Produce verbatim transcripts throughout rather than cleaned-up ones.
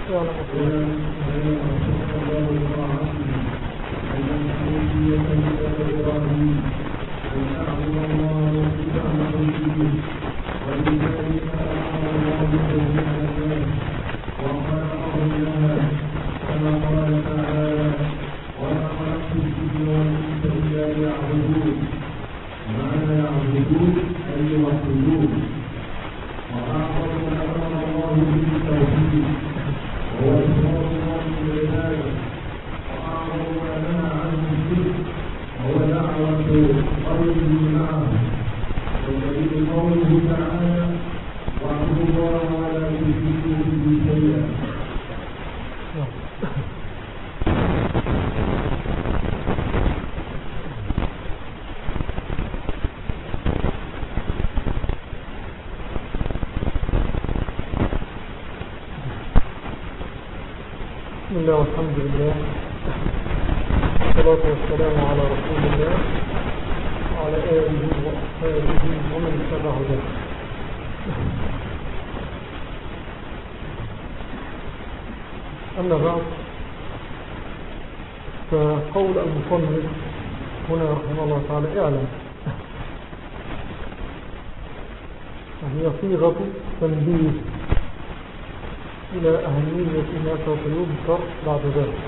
بسم الله والحمد لله والصلاة والسلام على رسول الله وعلى آله وأصحابه ومن اتبع هداه. أما بعد، فقول المصنف هنا رحمه الله تعالى اعلم، وهي صيغة تنبيه إلى أهمية ما سوف يذكر بعد ذلك.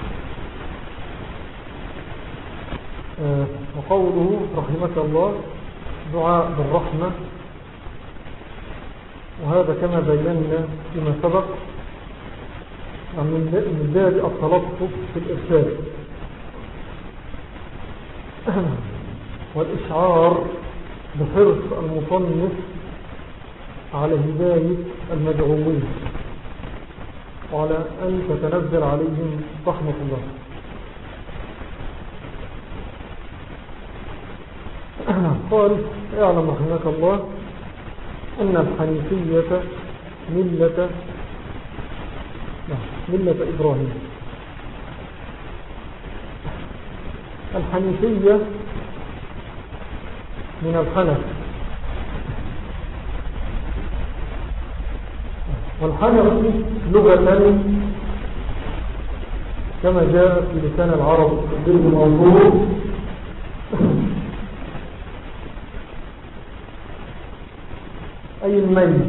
آه وقوله رحمك الله دعاء بالرحمة، وهذا كما بينا فيما سبق من باب التلطف في الإرشاد والإشعار بحرص المصنف على هداية المدعوين وعلى أن تتنزل عليهم رحمة الله. قال اعلم رحمك الله أن الحنيفية ملة ملة إبراهيم. الحنيفية من الحنف، والحنف لغة كما جاء في لسان العرب بالموضوع أي الميل.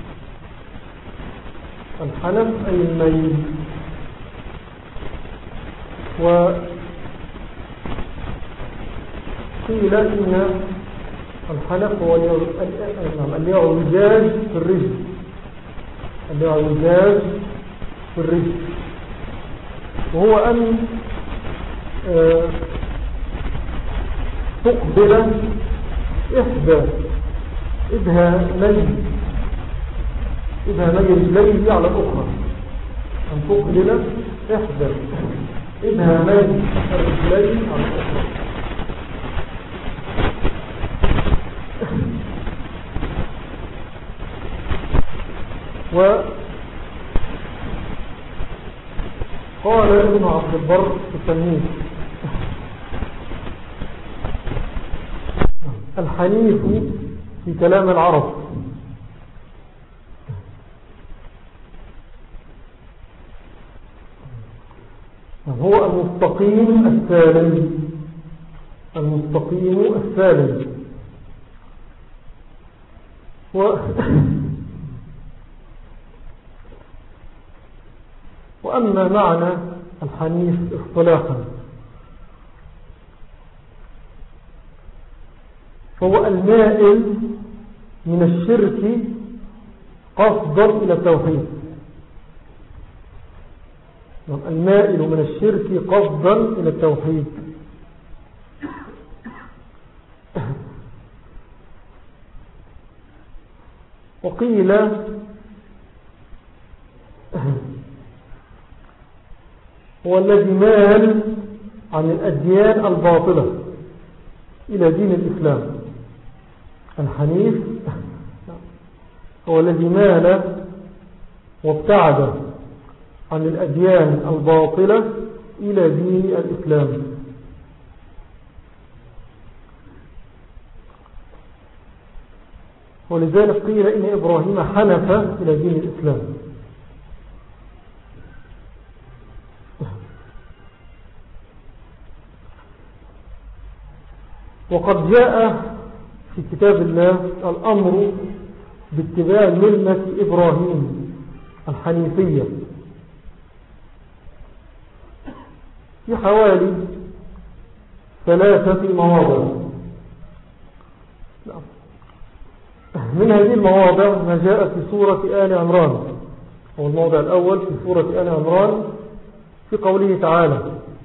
الحنف أي الميل. وقيل إن الحنف هو الإعوجاج في الرجل، الإعوجاج في الرجل، وهو أن آه تقبل إحدى إبهامي إبهامي رجليه على الأخرى، أن تقبل إحدى إبهامي الرجلين على الأخرى. وقال ابن عبد البر في التمهيد الحنيف في كلام العرب هو المستقيم السالم، المستقيم السالم. و وأما معنى الحنيف اصطلاحا هو المائل من الشرك قصدا إلى التوحيد، المائل من الشرك قصدا إلى التوحيد. وقيل هو الذي مال عن الأديان الباطلة إلى دين الإسلام. الحنيف هو الذي مال وابتعد عن الأديان الباطلة إلى دين الإسلام. ولذلك قيل إن إبراهيم حنف إلى دين الإسلام. وقد جاء في كتاب الله الأمر باتباع ملة إبراهيم الحنيفية في حوالي ثلاثة مواضع. من هذه المواضع ما جاء في سورة آل عمران، هو الموضع الأول في سورة آل عمران في قوله تعالى: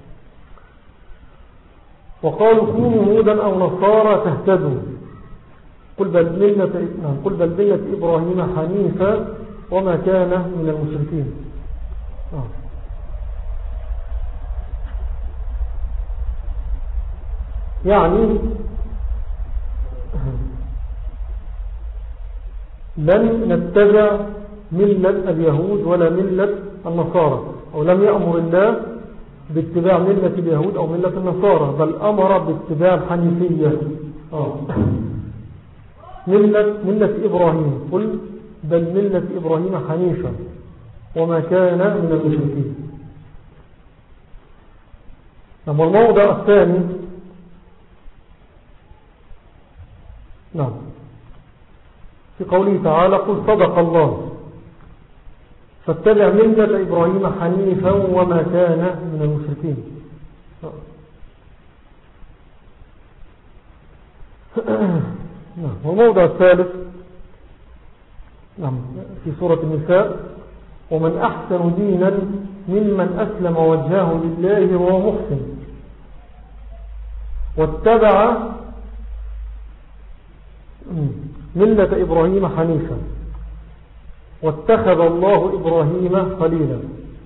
وقالوا كونوا هودا أو نصارى تهتدوا قل بل ملة, قل بل ملة إبراهيم حنيفا وما كان من المشركين. آه. يعني لن نتبع ملة اليهود ولا ملة النصارى، أو لم يأمر الله باتباع ملة اليهود أو ملة النصارى، بل أمر باتباع الحنيفية. آه. ملة, ملة إبراهيم، قل بل ملة إبراهيم حنيفا وما كان من المشركين. نعم. الموضع الثاني نعم في قوله تعالى: قل صدق الله فاتبع ملة إبراهيم حنيفا وما كان من المشركين. نعم. والموضع الثالث نعم في سورة النساء: ومن أحسن دينا ممن أسلم وجهه لله وهو محسن واتبع ملة إبراهيم حنيفا واتخذ الله إبراهيم خليلا.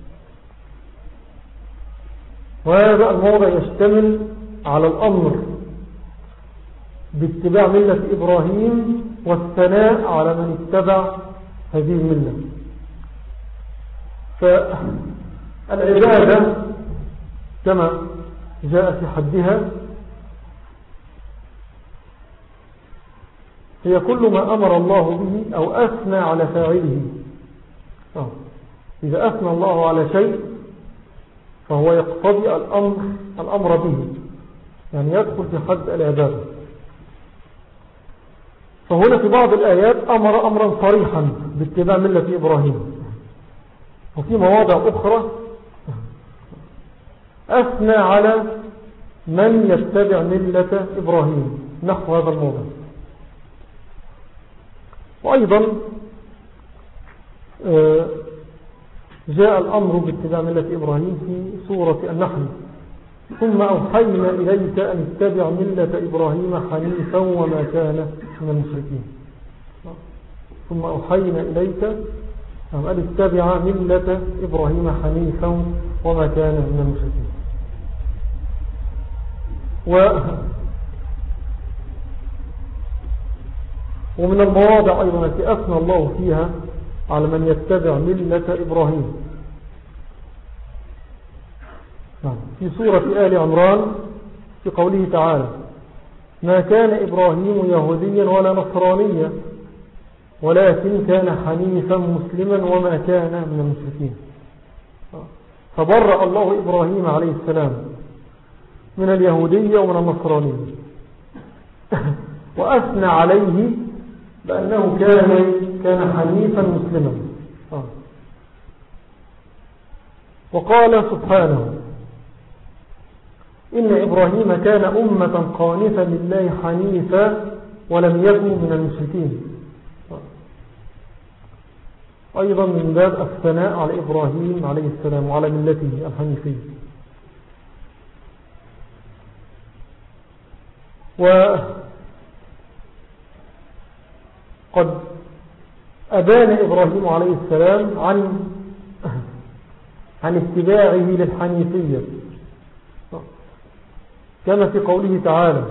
وهذا الموضع يشتمل على الأمر باتباع ملة إبراهيم والثناء على من اتبع هذه الملة. فالعبادة كما جاء في حدها هي كل ما أمر الله به أو أثنى على فاعله. إذا أثنى الله على شيء فهو يقتضي الأمر, الأمر به، يعني يدخل في حد العبادة. فهنا في بعض الآيات أمر أمرا صريحا باتباع ملة إبراهيم، وفي مواضع أخرى أثنى على من يتبع ملة إبراهيم نحو هذا الموضع. وأيضا جاء الأمر باتباع ملة إبراهيم في سورة النحل: ثم أوحينا إليك أن اتبع ملة إبراهيم حنيفا وما كان من المشركين. ثم أوحينا إليك أن اتبع ملة إبراهيم حنيفا وما كان من المشركين. و ومن المواضع أيضا التي أثنى الله فيها على من يتبع ملة إبراهيم في سورة آل عمران في قوله تعالى: ما كان إبراهيم يهوديا ولا نصرانيا ولكن كان حنيفا مسلما وما كان من المشركين. فبرأ الله إبراهيم عليه السلام من اليهودية ومن النصرانية وأثنى عليه بأنه كان كان حنيفا مسلما. وقال سبحانه: إن إبراهيم كان أمة قانتا لله حنيفا ولم يكن من المشركين. أيضا من باب الثناء على إبراهيم عليه السلام وعلى ملته الحنيفية. وقد أبان إبراهيم عليه السلام عن عن اتباعه للحنيفية كما في قوله تعالى: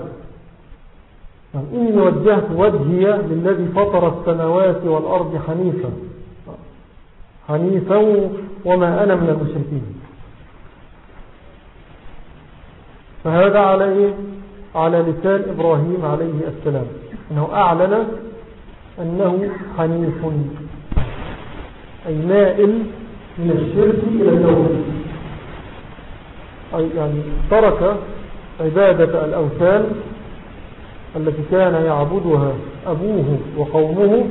إني وجهت وجهي للذي فطر السماوات والأرض حنيفا حنيفا وما أنا من المشركين. فهذا على إيه؟ على لسان إبراهيم عليه السلام، أنه أعلن أنه حنيف أي مائل من الشرك إلى التوحيد، أي يعني ترك عبادة الأوثان التي كان يعبدها أبوه وقومه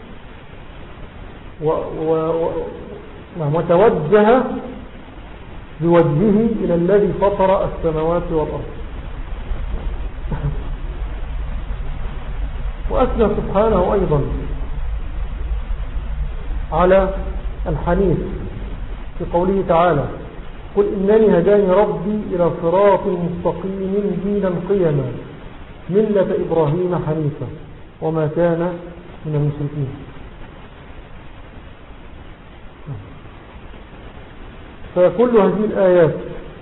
وتوجه بوجهه إلى الذي فطر السماوات والأرض. وأثنى سبحانه أيضا على الحنيف في قوله تعالى: قل إنني هداني ربي إلى صراط مستقيم دينا قيما ملة إبراهيم حنيفا وما كان من المشركين. فكل هذه الآيات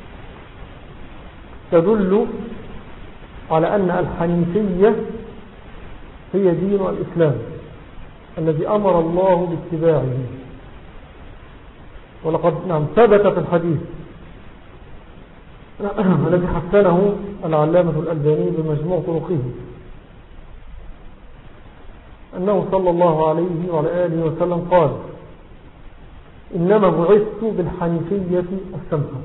تدل على أن الحنيفية هي دين الإسلام الذي أمر الله باتباعه. ولقد نعم ثبت في الحديث الذي حسنه العلامة الألباني بمجموع طرقه أنه صلى الله عليه وعلى آله وسلم قال: إنما بعثت بالحنيفية السمحة.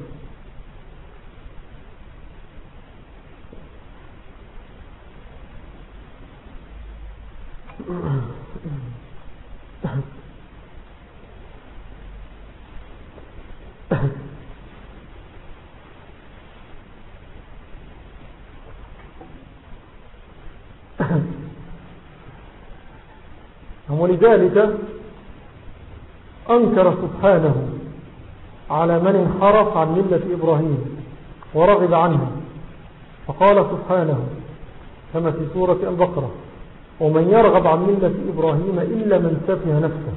ولذلك أنكر سبحانه على من انحرف عن ملة إبراهيم ورغب عنها، فقال سبحانه كما في سورة البقرة: ومن يرغب عن ملة إبراهيم إلا من سفه نفسه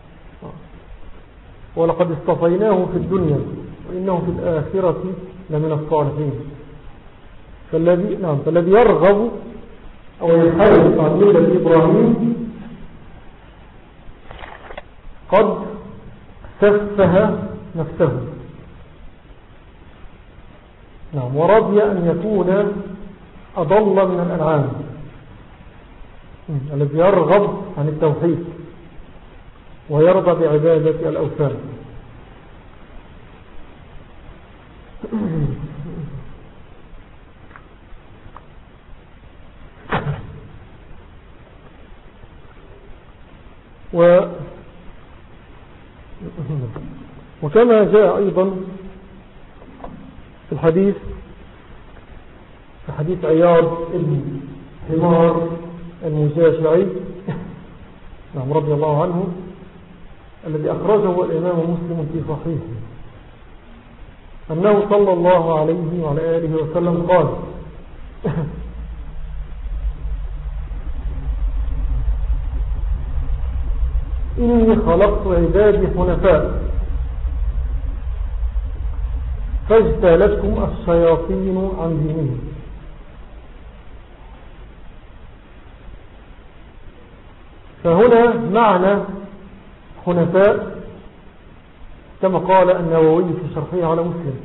ولقد اصطفيناه في الدنيا وإنه في الآخرة لمن الصالحين. فالذي, نعم فالذي يرغب أو ينحرف عن ملة إبراهيم قد سفه نفسه، نعم ورضي أن يكون أضل من الأنعام. الذي يرغب عن التوحيد ويرضى بعبادة الأوثان. و وكما جاء أيضا في الحديث في حديث عياض ابن حمار المجاشعي نعم رضي الله عنه الذي أخرجه الإمام مسلم في صحيحه أنه صلى الله عليه وعلى آله وسلم قال: إني خلقت عبادي حنفاء فاجتالتكم الشياطين عن دينهم. فهنا معنى حنفاء كما قال النووي في شرحه على مسلم،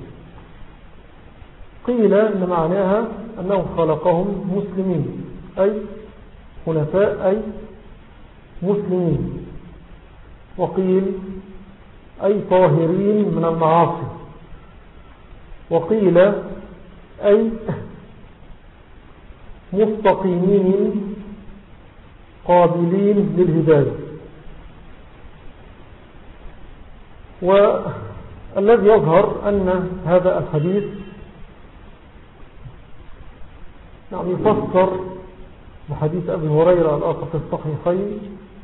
قيل إن معناها أنه خلقهم مسلمين، أي حنفاء أي مسلمين، وقيل أي طاهرين من المعاصي، وقيل أي مستقيمين قابلين للهداية. والذي يظهر أن هذا الحديث نعم يفسر بحديث أبي هريرة الآخر في الصحيحين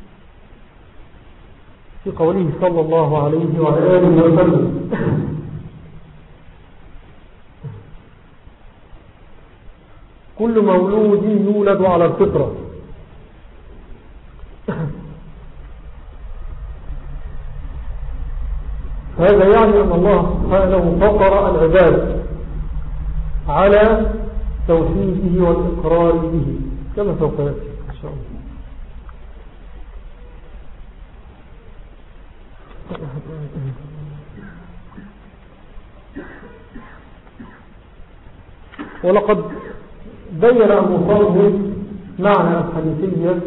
في قوله صلى الله عليه وعلى آله وسلم: كل مولود يولد على الفطرة. هذا يعني أن الله سبحانه فطر العباد على توحيده والإقرار به كما سوف يأتي إن شاء الله. ولقد بين المصنف معنى الحنيفية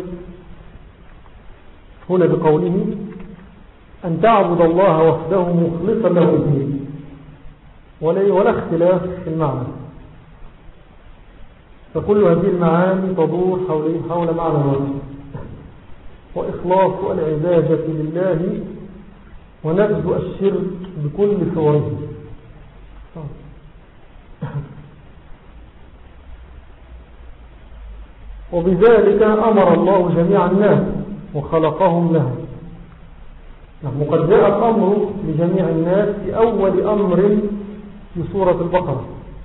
هنا بقوله: أن تعبد الله وحده مخلصا له الدين، ولا اختلاف في المعنى. فكل هذه المعاني تدور حول حول معنى واحد، وإخلاص العبادة لله ونبذ الشرك بكل صوره. وبذلك أمر الله جميع الناس وخلقهم لها. وقد جاء الأمر لجميع الناس في أول أمر في سورة البقرة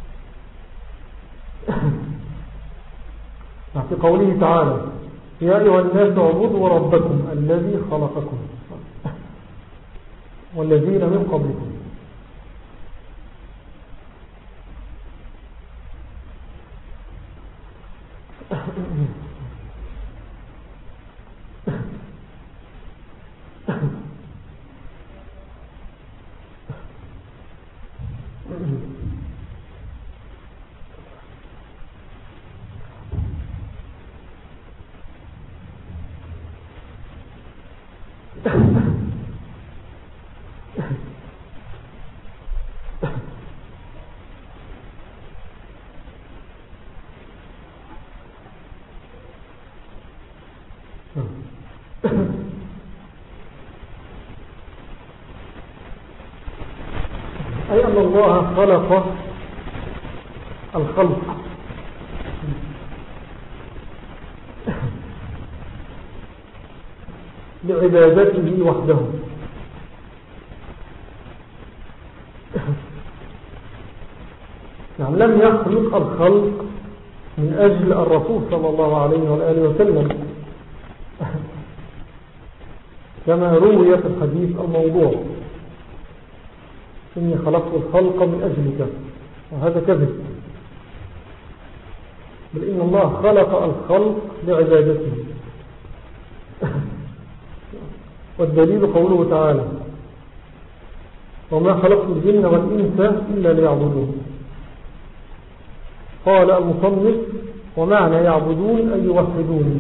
في قوله تعالى: يا أيها الناس اعبدوا ربكم الذي خلقكم والذين من قبلكم. أي أن الله خلق الخلق لعبادته وحده، يعني لم يخلق الخلق من أجل الرسول صلى الله عليه وآله وسلم كما روي في الحديث الموضوع: إني خلقت الخلق من أجلك، وهذا كذب، بل إن الله خلق الخلق لعبادته. والدليل قوله تعالى: وما خلقت الجن والإنس إلا ليعبدون. قال المصنف: ومعنى يعبدون أي يوحدوني.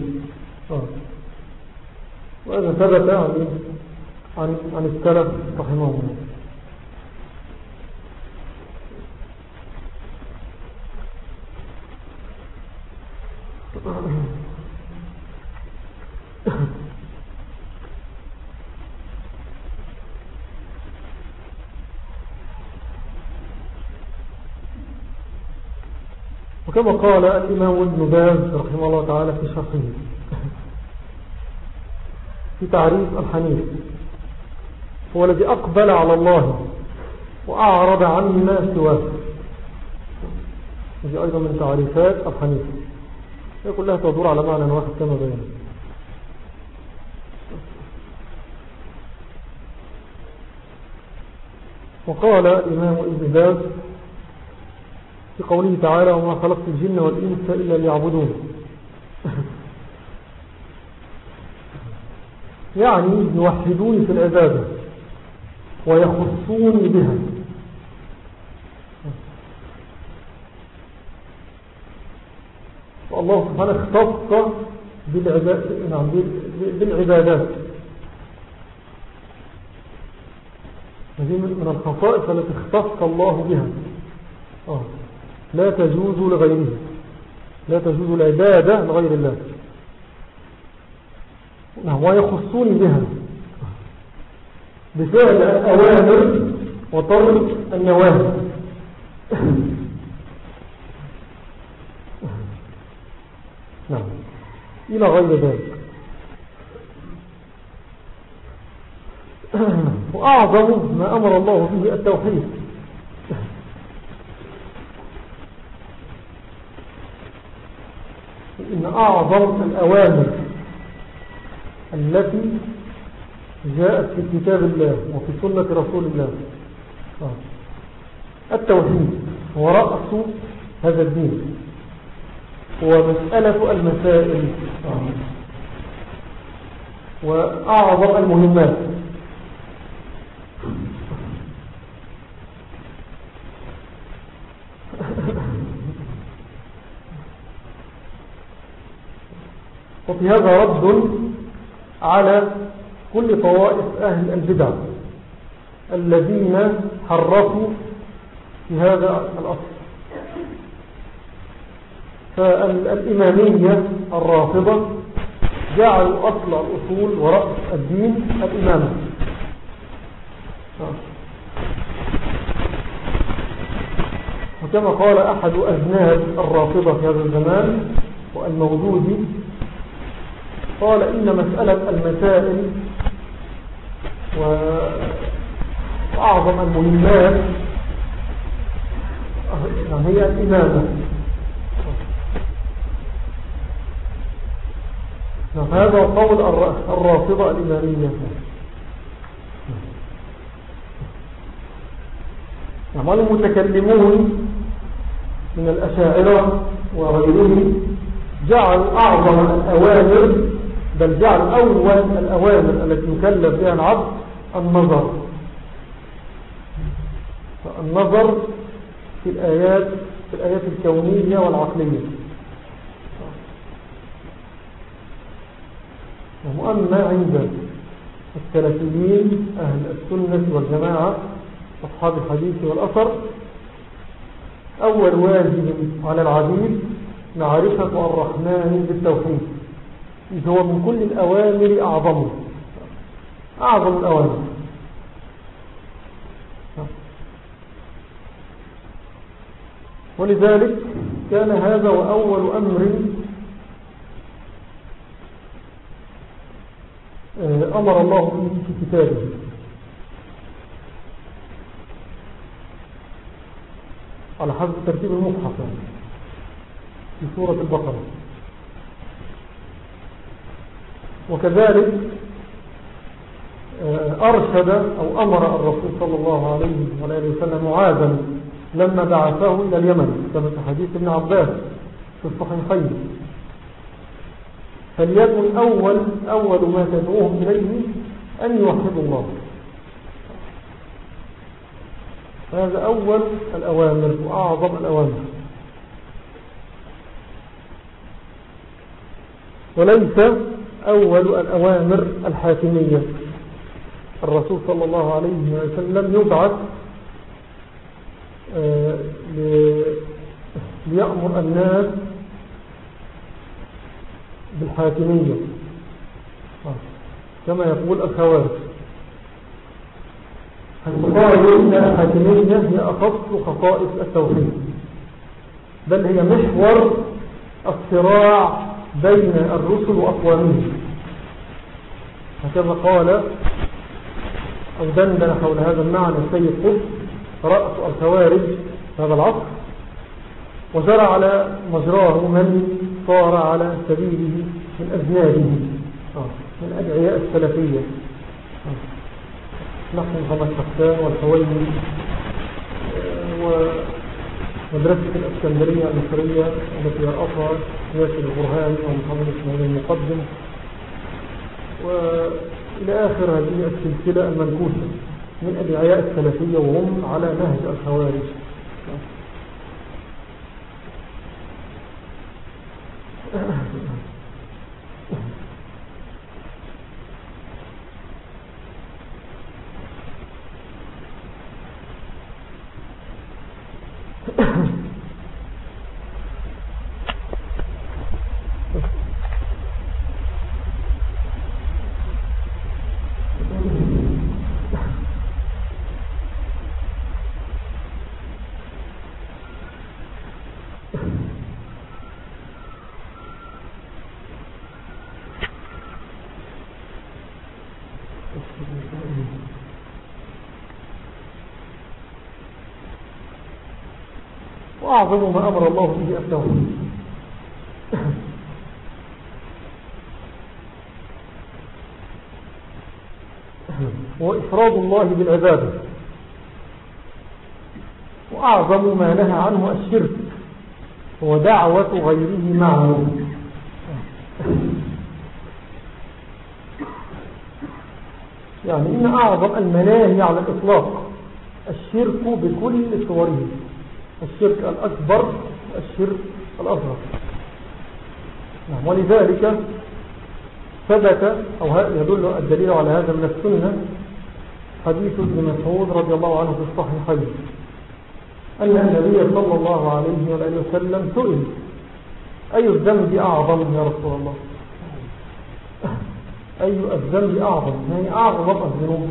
وهذا ثبت عن عن, عن السلف رحمه الله. وكما قال الإمام ابن باز رحمه الله تعالى في شرحه في تعريف الحنيف: هو الذي أقبل على الله وأعرض عما سواه. هذه أيضا من تعريفات الحنيف، هي كلها تدور على معنى واحد كما بينا. وقال الإمام ابن باز في قوله تعالى: وما خلقت الجن والإنس إلا ليعبدون، يعني يوحدوني في العبادة ويخصوني بها. والله سبحانه اختص بالعبادات. هذه من الخصائص التي اختص الله بها، آه. لا تجوز لغيره، لا تجوز العبادة لغير الله، ويخصوني بها بفعل الأوامر وترك النواهي. نعم، إلى غير ذلك. وأعظم ما أمر الله به التوحيد، إن أعظم الأوامر التي جاءت في كتاب الله وفي سنة رسول الله التوحيد هو رأس هذا الدين، هو مسألة المسائل وأعظم المهمات. وفي هذا رد على كل طوائف أهل البدع الذين حرفوا في هذا الأصل، فالإمامية الرافضة جعلوا أصل الأصول ورأس الدين الإمامة. وكما قال أحد أذناب الرافضة في هذا الزمان والموجود، قال إن مسألة المسائل وأعظم المهمات هي الإمامة. هذا قول الرافضة الإمامية. نعم، المتكلمون من الأشاعرة وغيرهم جعلوا أعظم الأوامر، بل جعل أول الأوامر التي يكلف بها العبد النظر. النظر في الآيات في الآيات الكونية والعقلية. وأما عند السلفيين أهل السنة والجماعة أصحاب الحديث والأثر، أول واجب على العبيد معرفة الرحمن بالتوحيد، إذ هو من كل الأوامر أعظم أعظم الأوامر. ولذلك كان هذا وأول أمر أمر الله به في كتابه، على حسب ترتيب المصحف في سورة البقرة. وكذلك أرشد أو أمر الرسول صلى الله عليه وآله وسلم معاذا لما بعثه إلى اليمن، كما في حديث ابن عباس في الصحيحين، فليكن أول أول ما تدعوهم إليه أن يوحدوا الله. هذا أول الأوامر وأعظم الأوامر، وليس أول الأوامر الحاكمية. الرسول صلى الله عليه وسلم يبعث ليأمر الناس بالحاكمية كما يقول الخوارج، قالوا إن الحاكمية هي أخص خصائص التوحيد، بل هي محور الصراع بين الرسل وأقوامهم. هكذا قال أو دندن حول هذا المعنى السيد قطب رأس الخوارج هذا العصر، وجرى على مجراه من صار على سبيله من أذنابه من أدعياء السلفية، نحن محمد حسان والحويني ومدرسة الإسكندرية المصرية التي يرأسها ياسر البرهاني ومحمد اسماعيل المقدم، وإلى آخر هذه السلسلة المنكوسة من أدعياء السلفية وهم على نهج الخوارج. وأعظم ما أمر الله به التوحيد. وإفراد الله بالعبادة، وأعظم ما نهى عنه الشرك ودعوة غيره معه. يعني إن أعظم المناهي على الإطلاق الشرك بكل صوره، الشرك الأكبر والشرك الأصغر. ولذلك ثبت أو يدل الدليل على هذا من السنة حديث ابن مسعود رضي الله عنه في الصحيحين أن النبي صلى الله عليه وآله وسلم سئل أي الذنب أعظم يا رسول الله؟ أي الذنب أعظم؟ يعني أعظم الذنوب.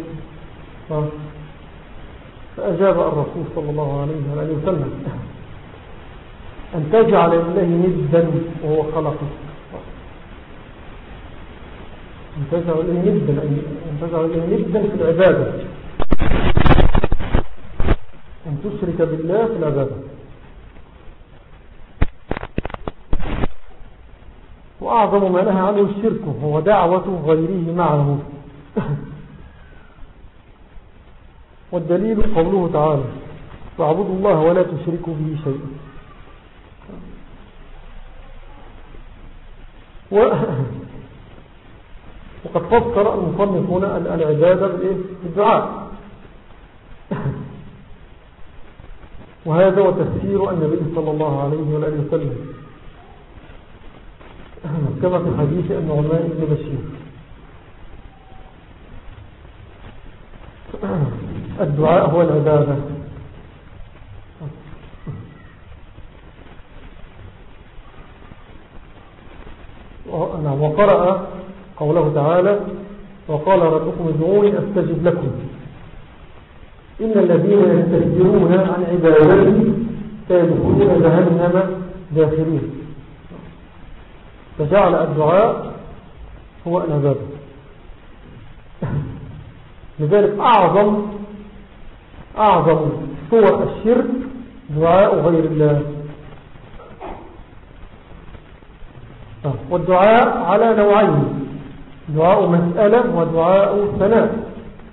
فأجاب الرسول صلى الله عليه وسلم أن تجعل لله ندا وهو خلقك. أن تجعل لله ندا أن تجعل لله ندا في العبادة، أن تشرك بالله في العبادة. وأعظم ما نهى عنه الشرك هو دعوة غيره معه. والدليل قوله تعالى فاعبدوا الله ولا تشركوا به شيئا. و... وقد فسر المصنف هنا العبادة بالدعاء، وهذا هو تفسير النبي صلى الله عليه وآله وسلم كما في حديث النعمان بن بشير. الدعاء هو العبادة. وقرأ قوله تعالى وقال ربكم ادعوني أستجب لكم إن الذين يستكبرون عن عبادتي سيدخلون جهنم داخرين. فجعل الدعاء هو العبادة. لذلك أعظم أعظم صور الشرك دعاء غير الله. والدعاء على نوعين، دعاء مسألة ودعاء ثناء.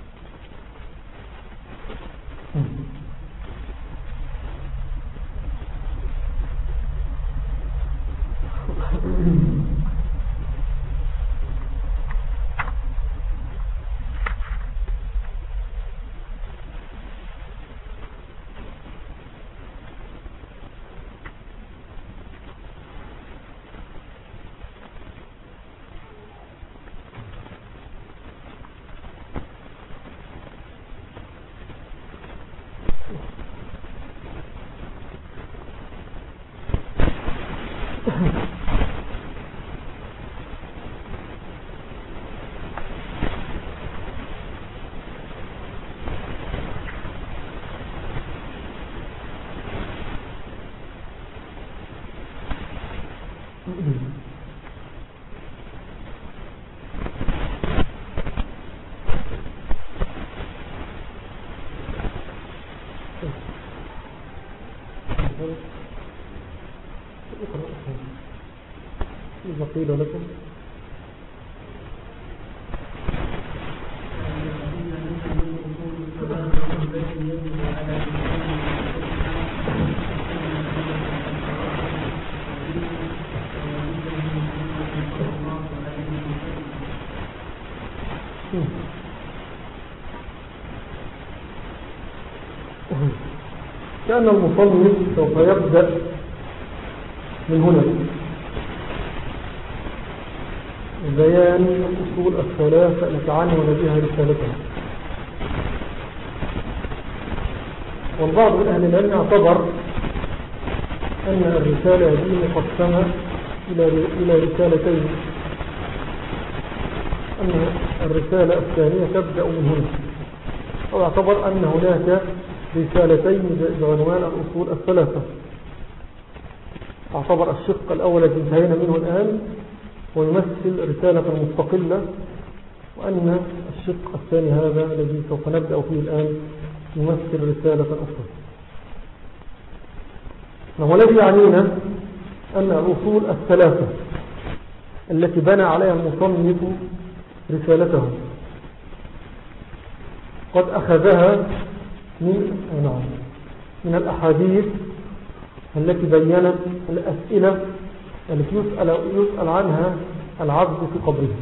إذا قيل لكم كان المصنف سوف يبدأ من هنا بيان الأصول الثلاثة التي عنون بها رسالتها. والبعض من أهل العلم اعتبر أن الرسالة هذه مقسمة إلى رسالتين، أن الرسالة الثانية تبدأ من هنا، أو اعتبر أن هناك رسالتين بعنوان الأصول الثلاثة. اعتبر الشق الأول الذي انتهينا منه الآن ويمثل رسالة مستقلة، وأن الشق الثاني هذا الذي سوف نبدأ فيه الآن يمثل رسالة أخرى. والذي يعنينا أن الأصول الثلاثة التي بنى عليها المصنف رسالته قد أخذها من من الأحاديث التي بيّنت الأسئلة التي يسأل, يسأل عنها العبد في قبره.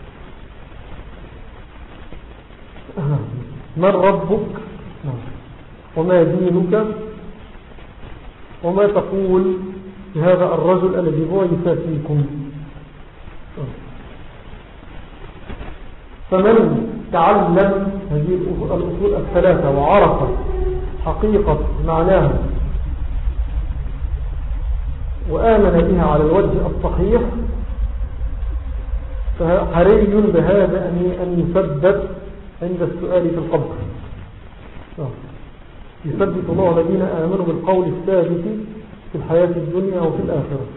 من ربك وما دينك وما تقول لهذا الرجل الذي بعث فيكم. فمن تعلم هذه الأصول الثلاثة وعرف حقيقة معناها وآمن بها على الوجه الصحيح فحري بهذا أن يثبت عند السؤال في القبر. يثبت الله الذين آمنوا بالقول الثابت في الحياة الدنيا وفي الآخرة.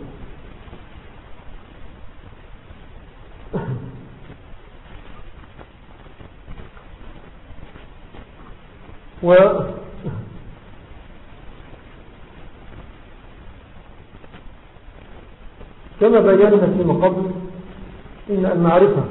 و كما بينا فيما قبل إن المعرفة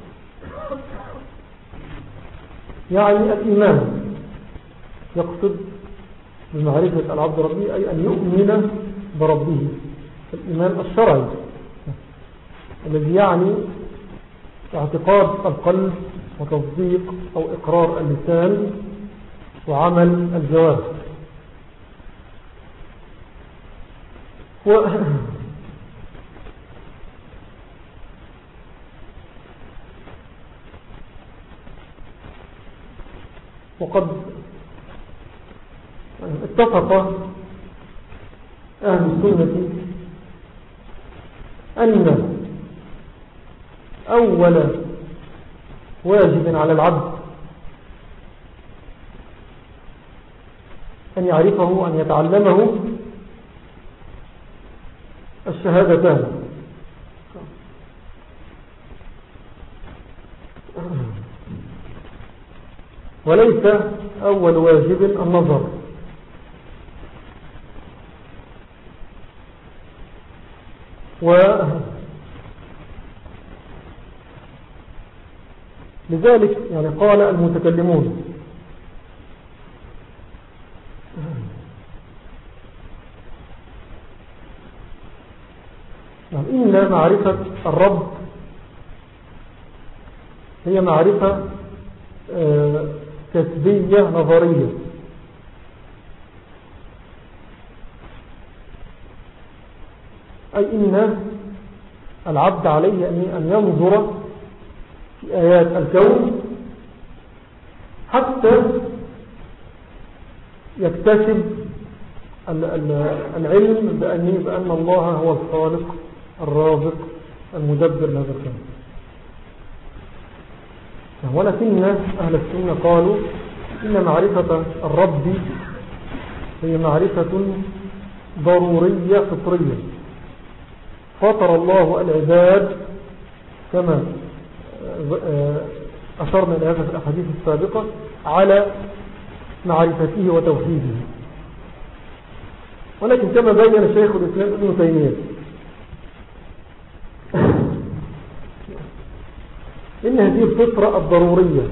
يعني الإيمان، يقصد بمعرفة العبد ربه أي أن يؤمن بربه، الإيمان الشرعي الذي يعني اعتقاد القلب وتصديق أو إقرار اللسان وعمل الجوارح. و وقد اتفق أهل السنة أن أول واجب على العبد أن يعرفه أن يتعلمه الشهادتان، وليس أول واجب النظر. ولذلك يعني قال المتكلمون يعني إن معرفة الرب هي معرفة كسبية نظرية، أي إن العبد عليه أن ينظر في آيات الكون حتى يكتسب العلم بأن الله هو الخالق الرازق المدبر لهذا الكون. ولكن أهل السنة قالوا إن معرفة الرب هي معرفة ضرورية فطرية، فطر الله العباد كما أشرنا إلى هذا في الأحاديث السابقة على معرفته وتوحيده. ولكن كما بين شيخ الإسلام ابن تيمية إن هذه الفطرة الضرورية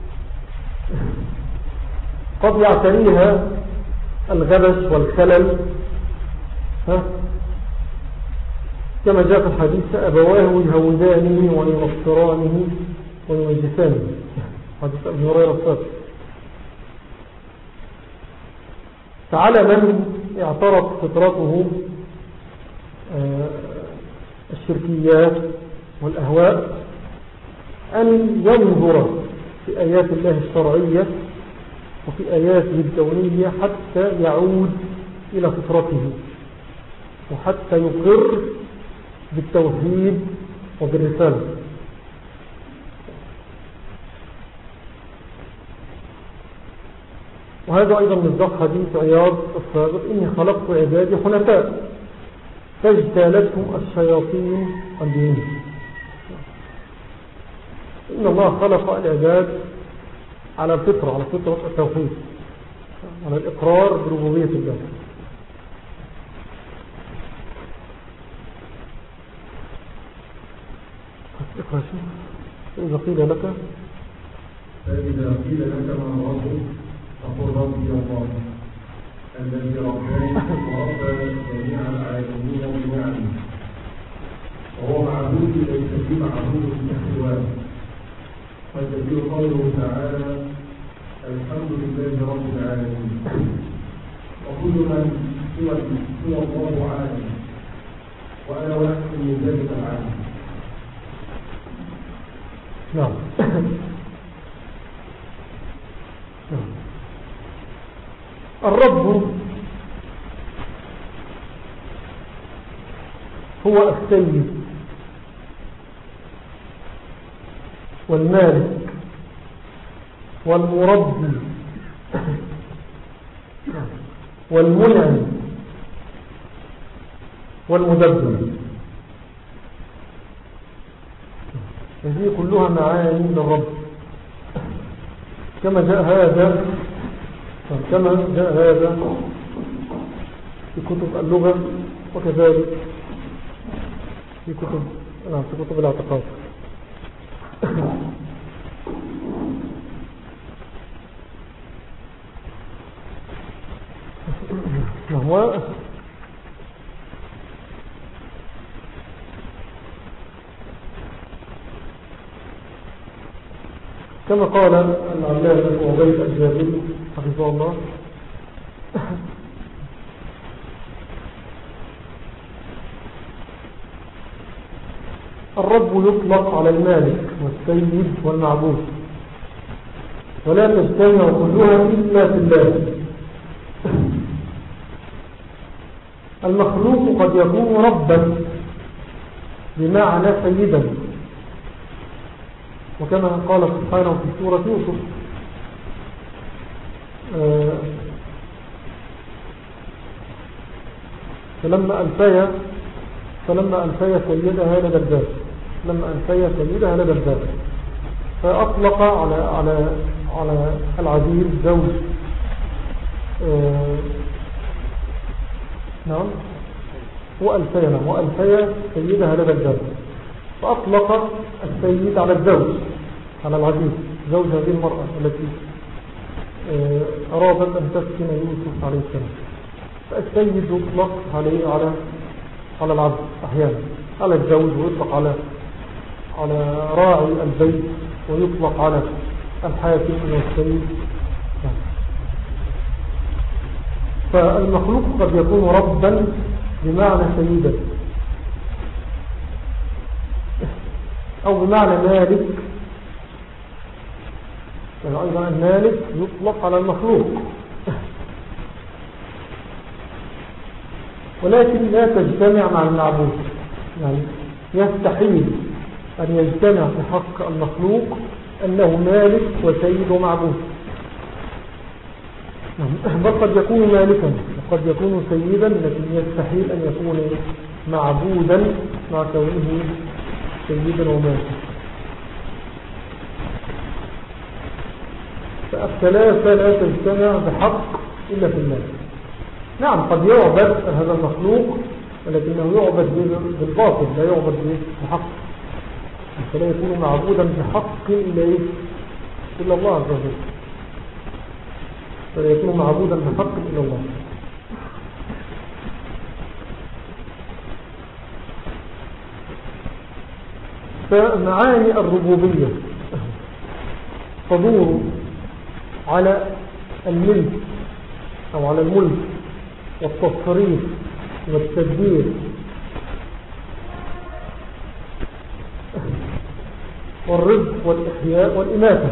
قد يعتريها الغبش والخلل، ها كما جاء في الحديث أبواه يهودانه وينصرانه ويمجسانه، حديث ابن هريرة الصادق. فعلى من اعترض فطرته الشركيات والأهواء أن ينظر في آيات الله الشرعية وفي آياته الكونية حتى يعود إلى فطرته وحتى يقر بالتوحيد وبالرسالة. وهذا أيضا مصداق حديث عياض السابق إني خلقت عبادي حنفاء فاجتالتهم الشياطين عن دينهم. إن الله خلق العباد على الفطرة، على فطرة التوحيد، على الإقرار بربوبية الله. اقرأ شيء. إذا قيل لك فإذا قيل لك من ربك فقل ربي الله الذي رباني ورب جميع العالمين بنعمه، وهو معبود ليس فيه معبود سواه. فالدليل قوله تعالى الحمد لله رب العالمين، وكل من سوى سوى الله عالم وأنا واحد من ذلك العالم. نعم. الرب هو السيد والمالك والمربي والمنعم والمدبر. هذه كلها معاني للرب كما جاء هذا كما جاء هذا في كتب اللغة وكذلك في كتب في كتب الاعتقاد. هو كما قال العلامة وغيث الجابري حفظه الله الرب يطلق على المالك والسيد والمعبود ولا تجتمع كلها إلا في الله. المخلوق قد يكون ربا بمعنى سيدا، وكما قال سبحانه في سورة يوسف آه فلما ألفي فلما ألفي سيدها لدى الباب لما ألفي سيدها لدى الباب فأطلق على على على العزيز زوج آه نعم وألفي نعم وألفي سيدها لدى الباب، فأطلق السيد على الزوج على العزيز زوج هذه المرأة التي أرادت أن تسكن يوسف عليه السلام. فالسيد يطلق عليه على على العبد أحيانا، على الزوج، ويطلق على على راعي البيت، ويطلق على الحاكم والسيد. فالمخلوق قد يكون ربا بمعنى سيدا أو بمعنى مالك، يعني أيضا المالك يطلق على المخلوق، ولكن لا تجتمع مع المعبود. يعني يستحيل أن يجتمع في حق المخلوق أنه مالك وسيد ومعبود، بل قد يكون مالكا وقد يكون سيدا، لكن يستحيل أن يكون معبودا مع كونه سيدا ومالكا. فالثلاثة لا تجتمع بحق إلا في الله. نعم قد يعبد هذا المخلوق، ولكنه يعبد بالباطل لا يعبد بحق، فلا يكون معبودا بحق إلا إلا الله عز وجل، فلا يكون معبودا بحق إلا الله. فمعاني الربوبية تدور على الملك أو على الملك والتصريف والتدبير والرزق والإحياء والإماتة.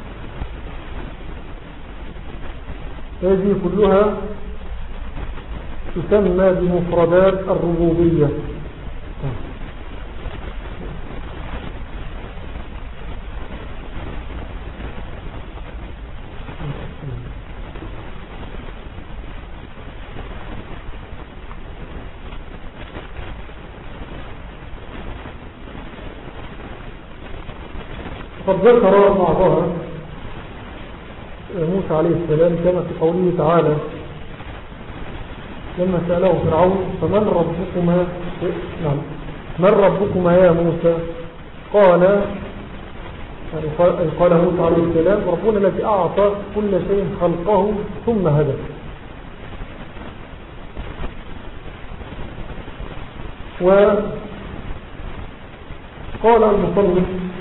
هذه كلها تسمى بمفردات الربوبية. قد ذكر بعضها موسى عليه السلام كما في قوله تعالى لما سأله فرعون فمن ربكما نعم من ربكما يا موسى؟ قال يعني قال موسى عليه السلام ربنا الذي أعطى كل شيء خلقه ثم هدى. وقال المصنف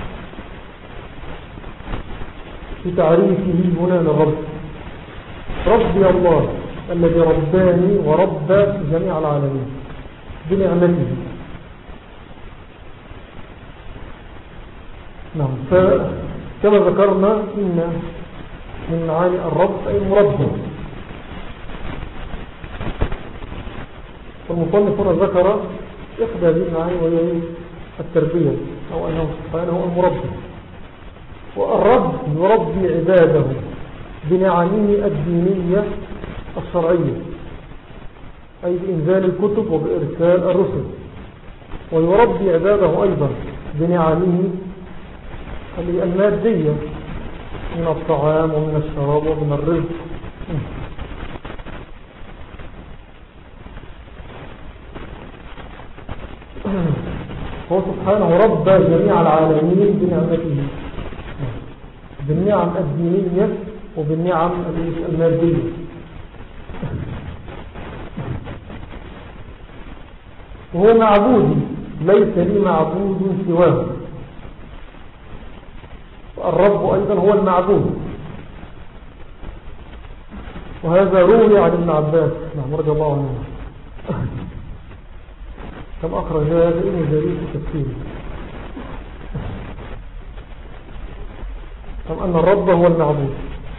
في تعريفه هنا للرب ربي الله الذي رباني ورب جميع العالمين بنعمته. نعم فكما ذكرنا إن من معاني الرب أي المربي. فالمصنف هنا ذكر إحدى هذه المعاني وهي التربية، أو أنه سبحانه هو المربي. والرب يربي عباده بنعمه الدينية الشرعية، أي بإنزال الكتب وبإرسال الرسل، ويربي عباده أيضا بنعمه المادية من الطعام ومن الشراب ومن الرزق. هو سبحانه ربى جميع العالمين بنعمته، بالنعم الدينية وبالنعم المادية. وهو معبودي، ليس لي معبود سواه. الرب أيضا هو المعبود، وهذا روي عن ابن عباس نعم رضي الله عنه، كم أخرج هذا ابن جرير في تفسيره، كم أن الرب هو المعبود.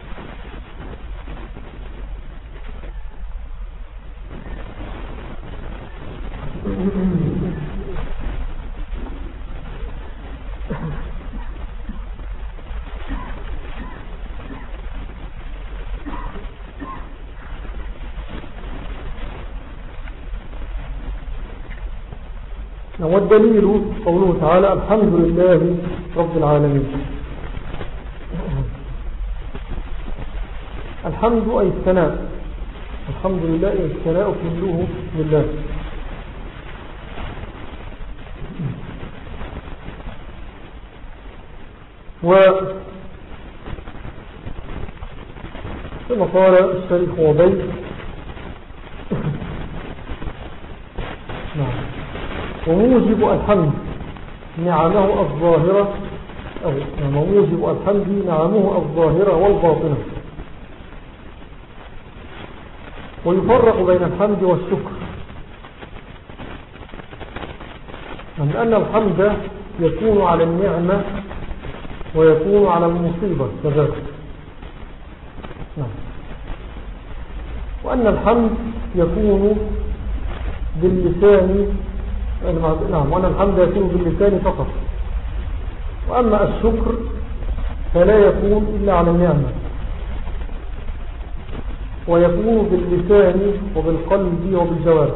والدليل قوله تعالى الحمد لله رب العالمين. الحمد أي الثناء، الحمد لله أي الثناء كله لله. وكما قال الشريف وبيت نعم وموجب الحمد نعمه الظاهرة، أو وموجب الحمد نعمه الظاهرة والباطنة. ويفرق بين الحمد والشكر، من أن الحمد يكون على النعمة ويكون على المصيبة كذلك، نعم. وأن الحمد يكون باللسان، نعم، وأن الحمد يكون باللسان فقط. وأما الشكر فلا يكون إلا على النعمة، ويكون باللسان وبالقلب وبالجوارح.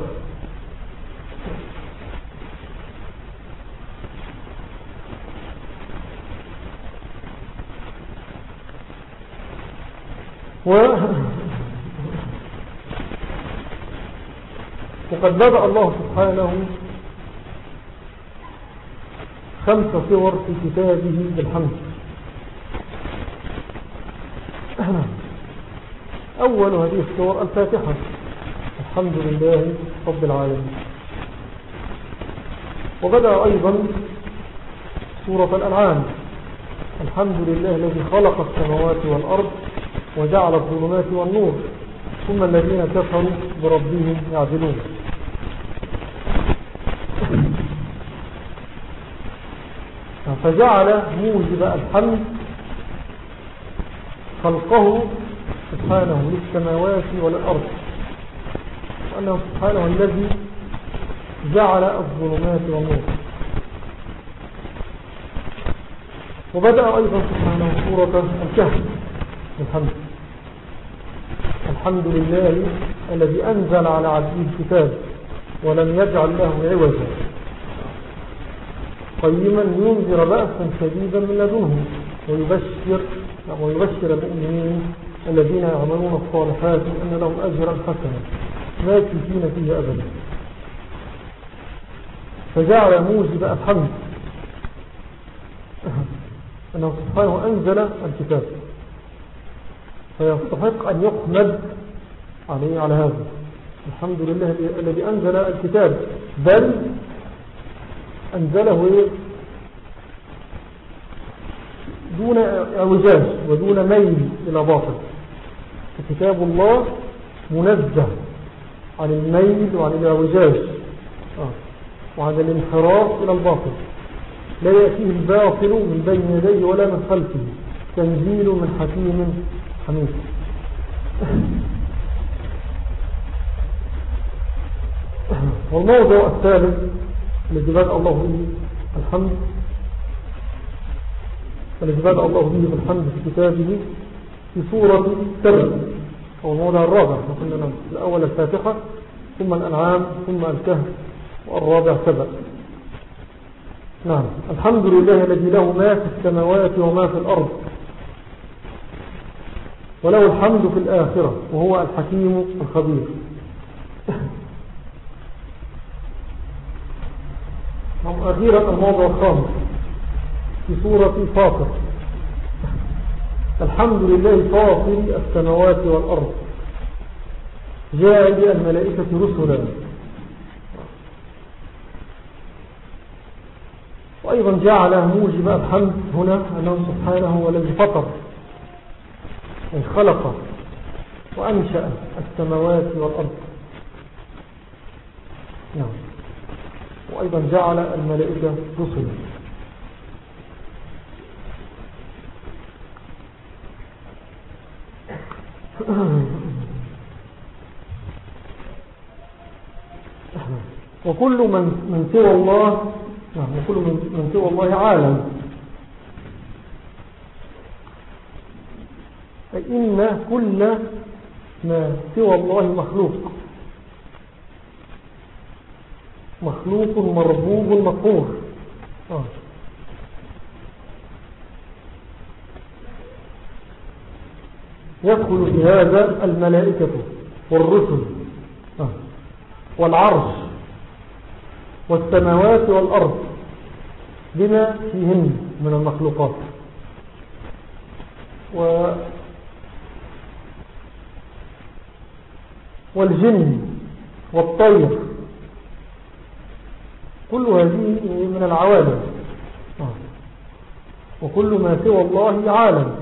و وقد بدأ الله سبحانه خمس صور في كتابه بالحمد. أول هذه الصور الفاتحة، الحمد لله رب العالمين. وبدأ أيضا سورة الأنعام، الحمد لله الذي خلق السماوات والأرض وجعل الظلمات والنور ثم الذين كفروا بربهم يعدلون. فجعل موجب الحمد خلقه سبحانه للسماوات والأرض، وأنه سبحانه الذي جعل الظلمات والنور. وبدأ أيضا سبحانه سورة الكهف بالحمد، الحمد لله الذي أنزل على عبده الكتاب ولم يجعل له عوجا قيما ينذر بأسا شديدا من لدنه ويبشر ويبشر المؤمنين الذين يعملون الصالحات أن لهم أجرا حسنا ماكثين فيه أبدا. فجعل موجب الحمد أنه سبحانه أنزل الكتاب، فيستحق أن يحمد عليه على هذا، الحمد لله الذي أنزل الكتاب، بل أنزله دون اعوجاج ودون ميل إلى باطل. فكتاب الله منزه عن الميل وعن الاعوجاج وعن الانحراف إلى الباطل، لا يأتيه الباطل من بين يديه ولا من خلفه، تنزيل من حكيم حميد. والموضوع الثالث الذي بدأ الله به الحمد الذي بدأ الله به بالحمد في كتابه في سورة سبأ أو الموضع الرابع. قلنا الأول الفاتحة ثم الأنعام ثم الكهف والرابع سبأ. نعم. الحمد لله الذي له ما في السماوات وما في الأرض وله الحمد في الآخرة وهو الحكيم الخبير. أخيرا الموضوع الخامس في سورة فاطر. الحمد لله فاطر السماوات والأرض جاعل الملائكة رسلا. وأيضا جعل موجب الحمد هنا أنه سبحانه هو الذي فطر أي خلق وأنشأ السماوات والأرض. نعم. وأيضا جعل الملائكة رسلا. وكل من من سوى الله نعم وكل من, من سوى الله عالم، أي إن كل ما سوى الله مخلوق مخلوق مربوب مقهور. آه. يدخل في هذا الملائكة والرسل آه. والعرش والسماوات والأرض بما فيهن من المخلوقات و والجن والطير، كل هذه من العوالم. آه. وكل ما سوى الله عالم.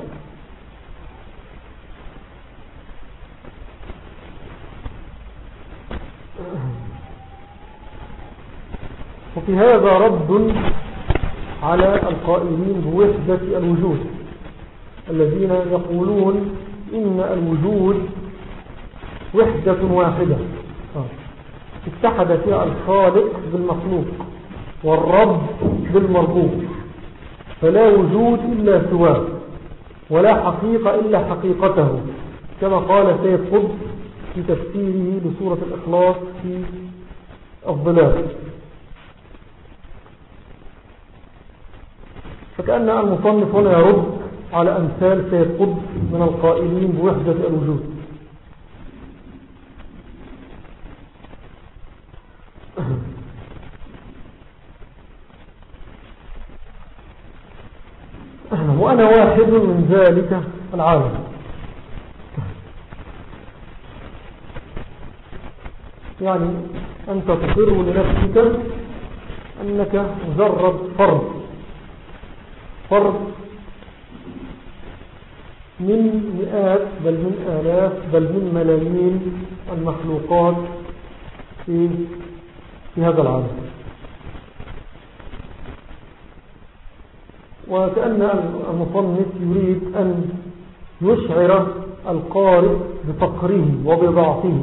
وفي هذا رد على القائلين بوحدة الوجود الذين يقولون إن الوجود وحدة واحدة اتحد فيها الخالق بالمخلوق والرب بالمربوب، فلا وجود إلا سواه ولا حقيقة إلا حقيقته، كما قال سيد قطب في تفسيره لسورة الإخلاص في الظلال. فكأن المصنف هنا يرد على أمثال سيد قطب من القائلين بوحدة الوجود. وأنا واحد من ذلك العالم. يعني أنت تقر لنفسك أنك مجرد فرد فرد من مئات بل من آلاف بل من ملايين المخلوقات في, في هذا العالم. وكأن المصنف يريد أن يشعر القارئ بفقره وبضعفه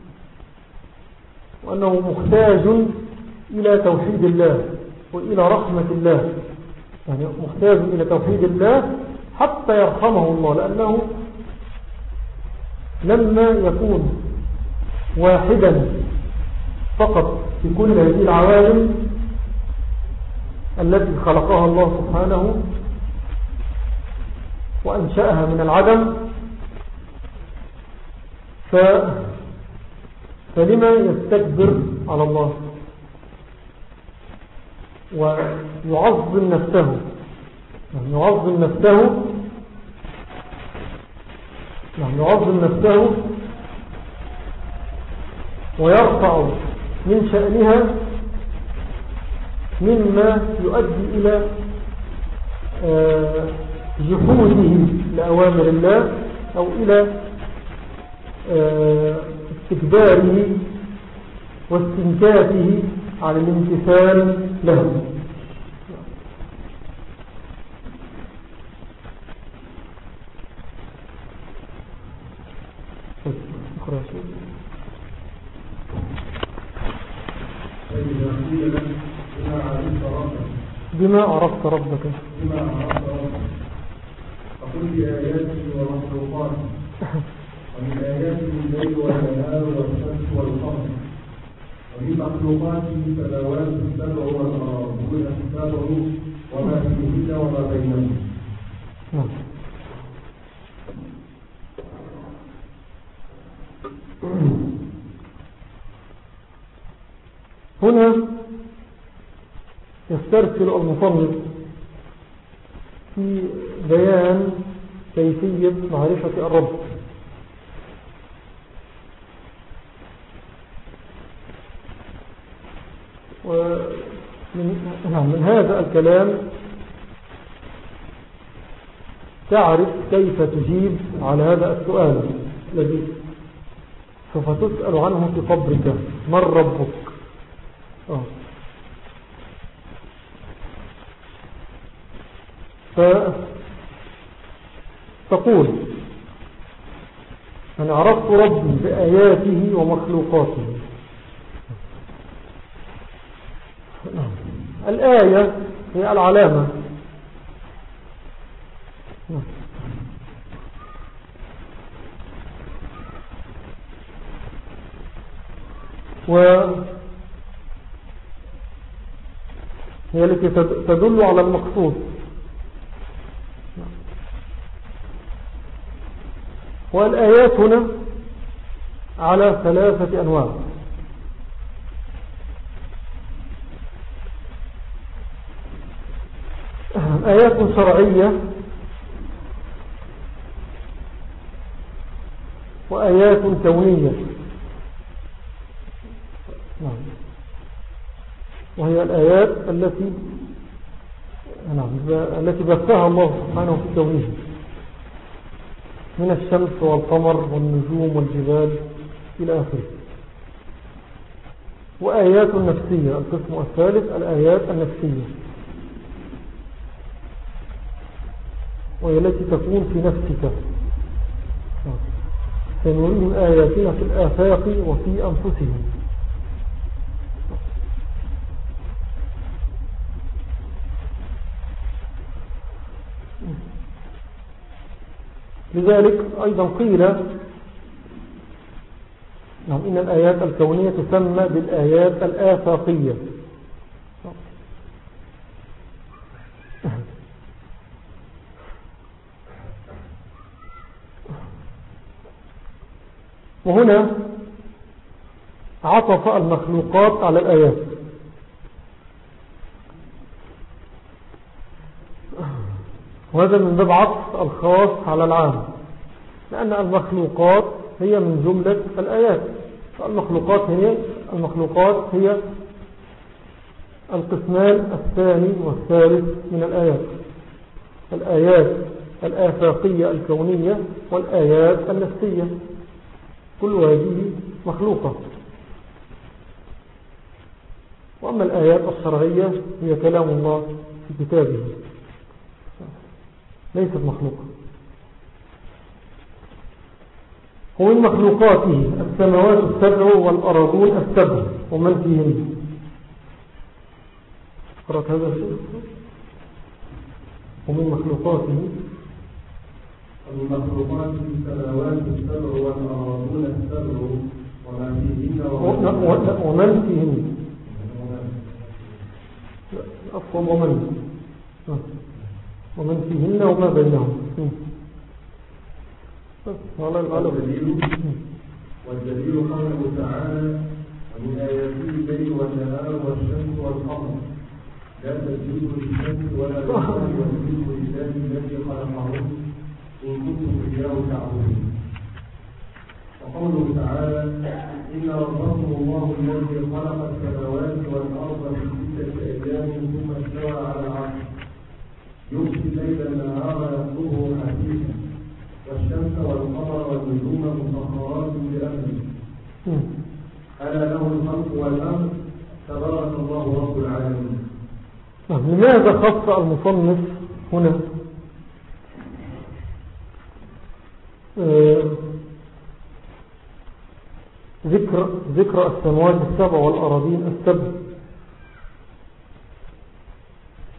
وأنه محتاج إلى توحيد الله وإلى رحمة الله، يعني محتاج إلى توحيد الله حتى يرحمه الله، لأنه لما يكون واحدا فقط في كل هذه العوالم التي خلقها الله سبحانه وأنشأها من العدم، ف... فلما يستكبر على الله ويعظم نفسه يعني يعظم نفسه يعني يعظم نفسه ويرفع من شأنها مما يؤدي إلى جحوده لأوامر الله أو إلى استكباره واستنكافه على الامتثال له. فإذا قيل لك علمت ربك بما عرفت ربك بما عرفت ربك فقل بآياته ومخلوقاته ومن آياته الليل والنهار والشمس والقمر ومن مخلوقاته سماوات السبع والأرضون السبع وما فيهن وما بينهن. هنا يسترسل المصنف في بيان كيفية معرفة الرب. ومن من هذا الكلام تعرف كيف تجيب على هذا السؤال الذي سوف تسأل عنه في قبرك: من ربك؟ آه. فتقول: أنا عرفت ربي بآياته ومخلوقاته. الآية هي العلامة، وهي التي تدل على المقصود. والآيات هنا على ثلاثة أنواع: آيات شرعية، وآيات كونية، وهي الآيات التي نعم التي بثها الله سبحانه في كونه من الشمس والقمر والنجوم والجبال إلى آخره. وآيات نفسية، القسم الثالث الآيات النفسية، وهي التي تكون في نفسك. سنريهم آياتنا في الآفاق وفي أنفسهم. لذلك أيضا قيل نعم إن الآيات الكونية تسمى بالآيات الآفاقية. وهنا عطف المخلوقات على الآيات، وهذا من باب عطف الخاص على العام، لأن المخلوقات هي من جملة الآيات. المخلوقات هي المخلوقات هي القسمان الثاني والثالث من الآيات: الآيات الآفاقية الكونية والآيات النفسية، كل هذه مخلوقة. وأما الآيات الشرعية هي كلام الله في كتابه، ليست مخلوقة. ومن مخلوقاته السماوات السبع والأرضون السبع ومن فيهن. قرأت هذا الشيء؟ ومن مخلوقاته ومن مخلوقاته السماوات السبع والأرضون السبع وما فيهن ومن فيهن. أفضل ومن ومن فيهن وما بينهم. والدليل والدليل قوله تعالى: ومن آياته الليل والنهار والشمس والقمر لا تسجدوا للشمس ولا للقمر واسجدوا لله الذي خلقهن إن كنتم إياه تعبدون. وقوله تعالى: إن ربكم الله الذي خلق السماوات والأرض في ستة أيام ثم استوى على العرش يغشي الليل النهار يطلبه حثيثا والشمس والقمر والنجوم مسخرات بأمره ألا له الخلق والأمر تبارك الله رب العالمين. لماذا خص المصنف هنا ذكر ذكر السماوات السبع والأراضين السبع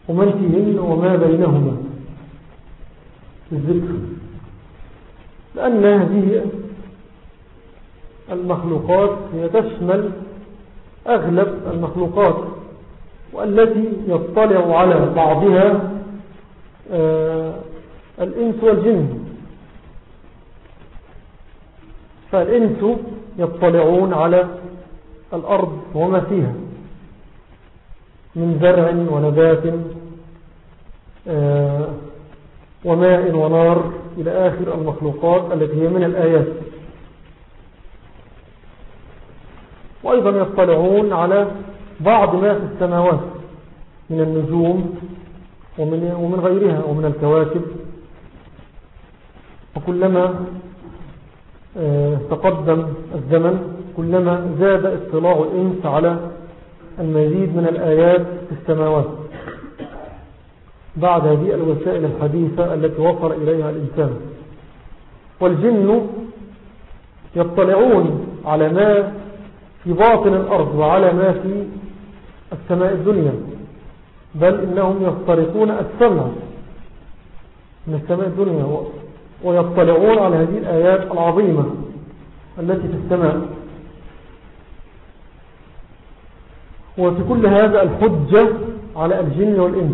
ومن فيهن وما بينهما في الذكر، لأن هذه المخلوقات هي تشمل أغلب المخلوقات، والتي يطلع على بعضها آه الإنس والجن. فالإنس يطلعون على الأرض وما فيها من زرع ونبات آه وماء ونار إلى آخر المخلوقات التي هي من الآيات. وأيضا يطلعون على بعض ما في السماوات من النجوم ومن, ومن غيرها ومن الكواكب. وكلما آه تقدم الزمن كلما زاد اطلاع الإنس على المزيد من الآيات في السماوات بعد هذه الوسائل الحديثة التي وصل إليها الإنسان. والجن يطلعون على ما في باطن الأرض وعلى ما في السماء الدنيا، بل إنهم يخترقون السمع من السماء الدنيا ويطلعون على هذه الآيات العظيمة التي في السماء. وفي كل هذا الحجة على الجن والإنس،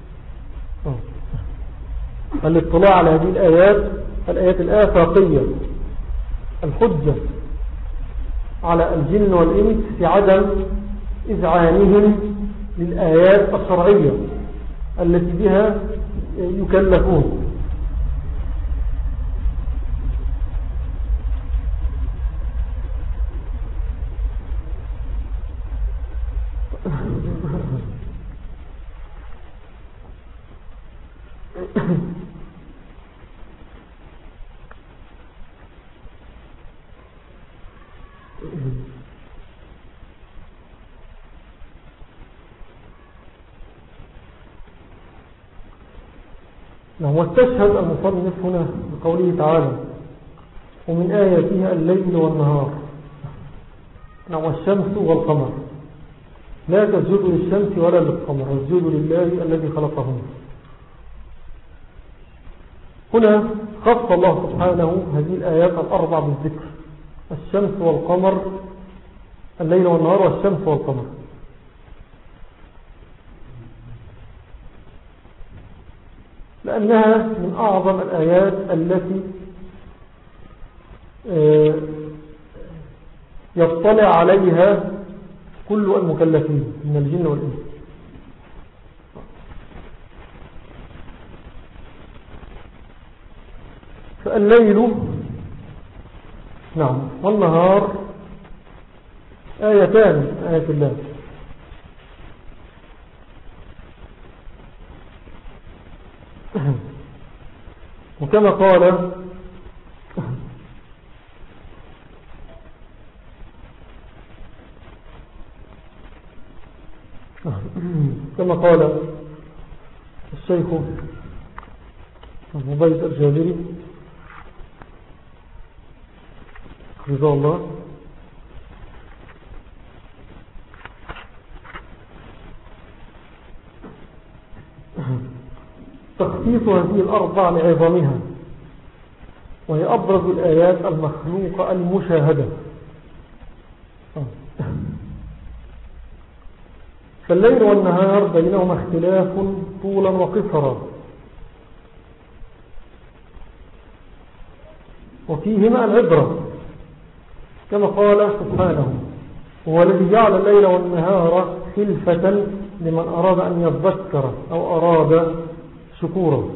الاطلاع على هذه الآيات الآيات الآفاقية، الحجة على الجن والإنس في عدم إذعانهم للآيات الشرعية التي بها يكلفون. نعم. واستشهد المصنف هنا بقوله تعالى: ومن آياتها الليل والنهار، نعم، والشمس والقمر، لا تسجدوا للشمس ولا للقمر واسجدوا لله الذي خلقهم. هنا خص الله سبحانه هذه الآيات الأربع بالذكر: الشمس والقمر، الليل والنهار والشمس والقمر. لأنها من أعظم الآيات التي يطلع عليها كل المكلفين من الجن والإنس. فالليل نعم والنهار آيتان من آيات الله. وكما قال كما قال الشيخ مبيت الجابري رضا الله: تخصيص هذه الأربع لعظمها، وهي أبرز الآيات المخلوقة المشاهدة. فالليل والنهار بينهما اختلاف طولا وقصرا، وفيهما العبرة، كما قال سبحانه: هو الذي جعل الليل والنهار خلفة لمن أراد أن يذكر أو أراد شكورا.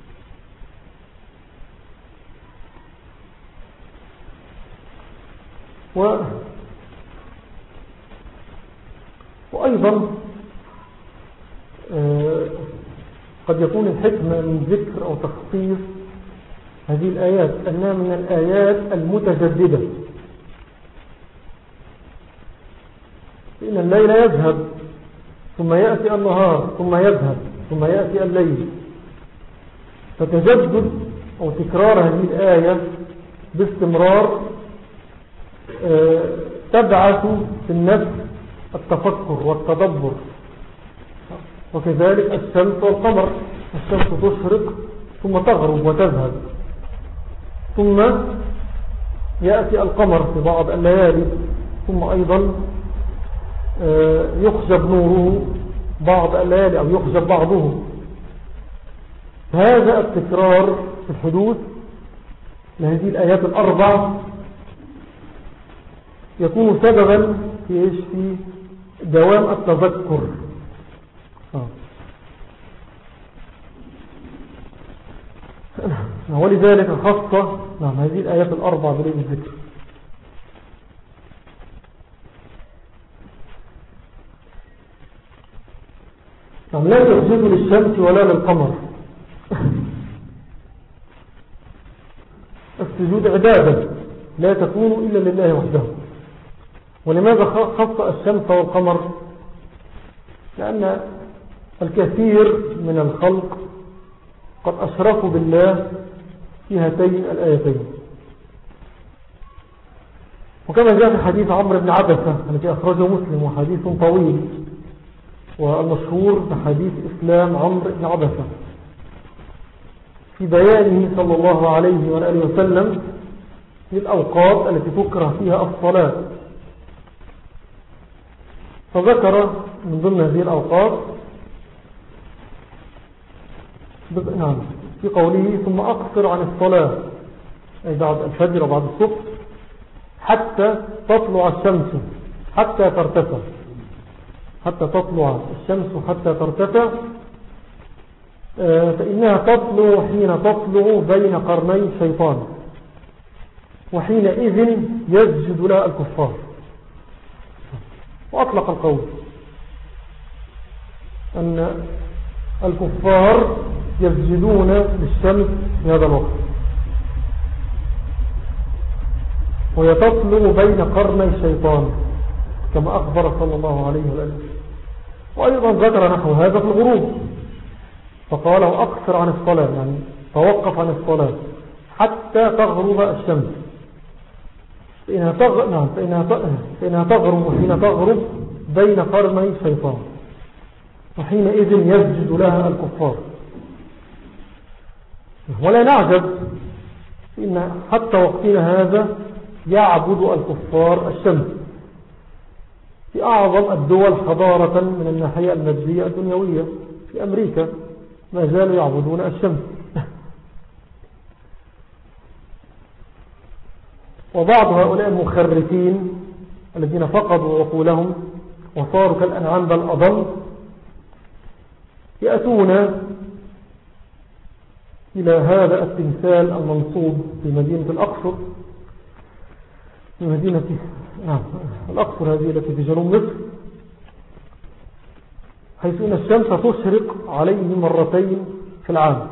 و وأيضا آه قد يكون الحكمة من ذكر أو تخصيص هذه الآيات أنها من الآيات المتجددة، لأن الليل يذهب ثم يأتي النهار ثم يذهب ثم يأتي الليل، فتجدد أو تكرار هذه الآية باستمرار آه تبعث في النفس التفكر والتدبر وكذلك الشمس والقمر، الشمس تشرق ثم تغرب وتذهب، ثم يأتي القمر في بعض الليالي، ثم أيضا يخجب نوره بعض الليالي أو يخجب بعضه. هذا التكرار في الحدوث لهذه الآيات الأربع يكون سببا في إيش؟ في دوام التذكر. آه. ولذلك خاصة نعم هذه الآيات الأربع بليل الذكر. نعم لا تسجدوا للشمس ولا للقمر. السجود عبادة لا تكون إلا لله وحده. ولماذا خص الشمس والقمر؟ لأن الكثير من الخلق قد أشركوا بالله في هاتين الآيتين. وكما جاء في حديث عمرو بن عبسة الذي أخرجه مسلم، وحديث طويل والمشهور بحديث إسلام عمرو بن عبسة، في بيانه صلى الله عليه وآله وسلم للأوقات التي تكره فيها الصلاة، فذكر من ضمن هذه الأوقات نعم في قوله ثم أقصر عن الصلاة أي بعد الفجر وبعد الصبح حتى تطلع الشمس حتى ترتفع، حتى تطلع الشمس حتى ترتفع، فإنها تطلع حين تطلع بين قرني الشيطان، وحينئذ يسجد لها الكفار. وأطلق القول أن الكفار يسجدون للشمس في هذا الوقت، ويتطلع بين قرني الشيطان كما أخبر صلى الله عليه وسلم. وأيضا ذكر نحو هذا في الغروب، فقال أقصر عن الصلاة، يعني توقف عن الصلاة حتى تغرب الشمس، فإنها تغرب, نعم فإنها تغرب وحين تغرب بين قرني الشيطان، وحينئذ يسجد لها الكفار. ولا نعجب إن حتى وقتنا هذا يعبد الكفار الشمس في أعظم الدول حضارة من الناحية المادية الدنيوية. في أمريكا ما زالوا يعبدون الشمس. وبعض هؤلاء المخرفين الذين فقدوا عقولهم وصاروا كالأنعام بل أضل يأتون إلى هذا التمثال المنصوب في مدينة الأقصر، في مدينة نعم الأقصر هذه التي في جنوب مصر، حيث أن الشمس تشرق عليه مرتين في العام.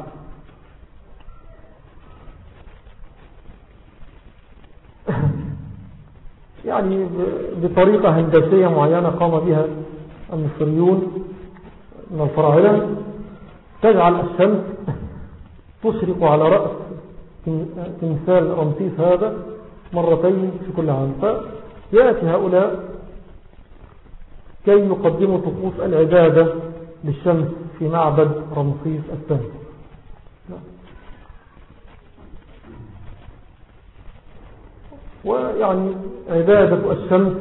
يعني بطريقة هندسية معينة قام بها المصريون من الفراعنة، تجعل الشمس تشرق على رأس تمثال رمسيس هذا مرتين في كل عام. فيأتي هؤلاء كي يقدموا طقوس العبادة للشمس في معبد رمسيس الثاني. ويعني عبادة الشمس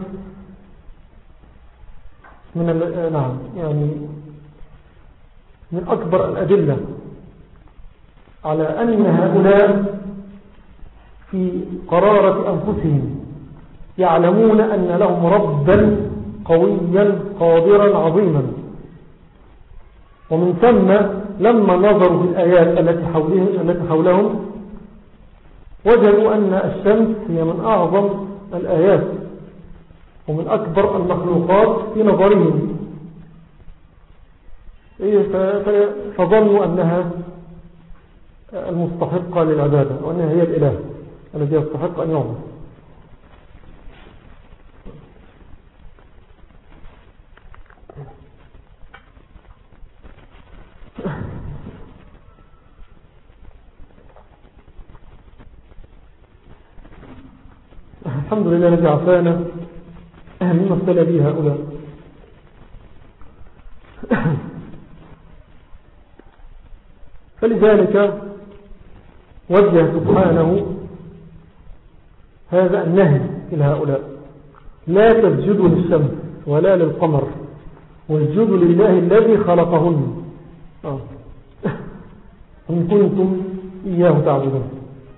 من نعم يعني من أكبر الأدلة على أن هؤلاء في قرارة أنفسهم يعلمون أن لهم ربا قويا قادرا عظيما. ومن ثم لما نظروا في الآيات التي حولهم, التي حولهم وجدوا أن الشمس هي من أعظم الآيات ومن أكبر المخلوقات في نظرهم، فظنوا أنها المستحقة للعبادة وأنها هي الإله الذي يستحق أن يعبد. الحمد لله الذي عافانا مما ابتلى به هؤلاء. فلذلك وجه سبحانه هذا النهي إلى هؤلاء: لا تسجدوا للشمس ولا للقمر واسجدوا لله الذي خلقهن آه. إن كنتم إياه تعبدون.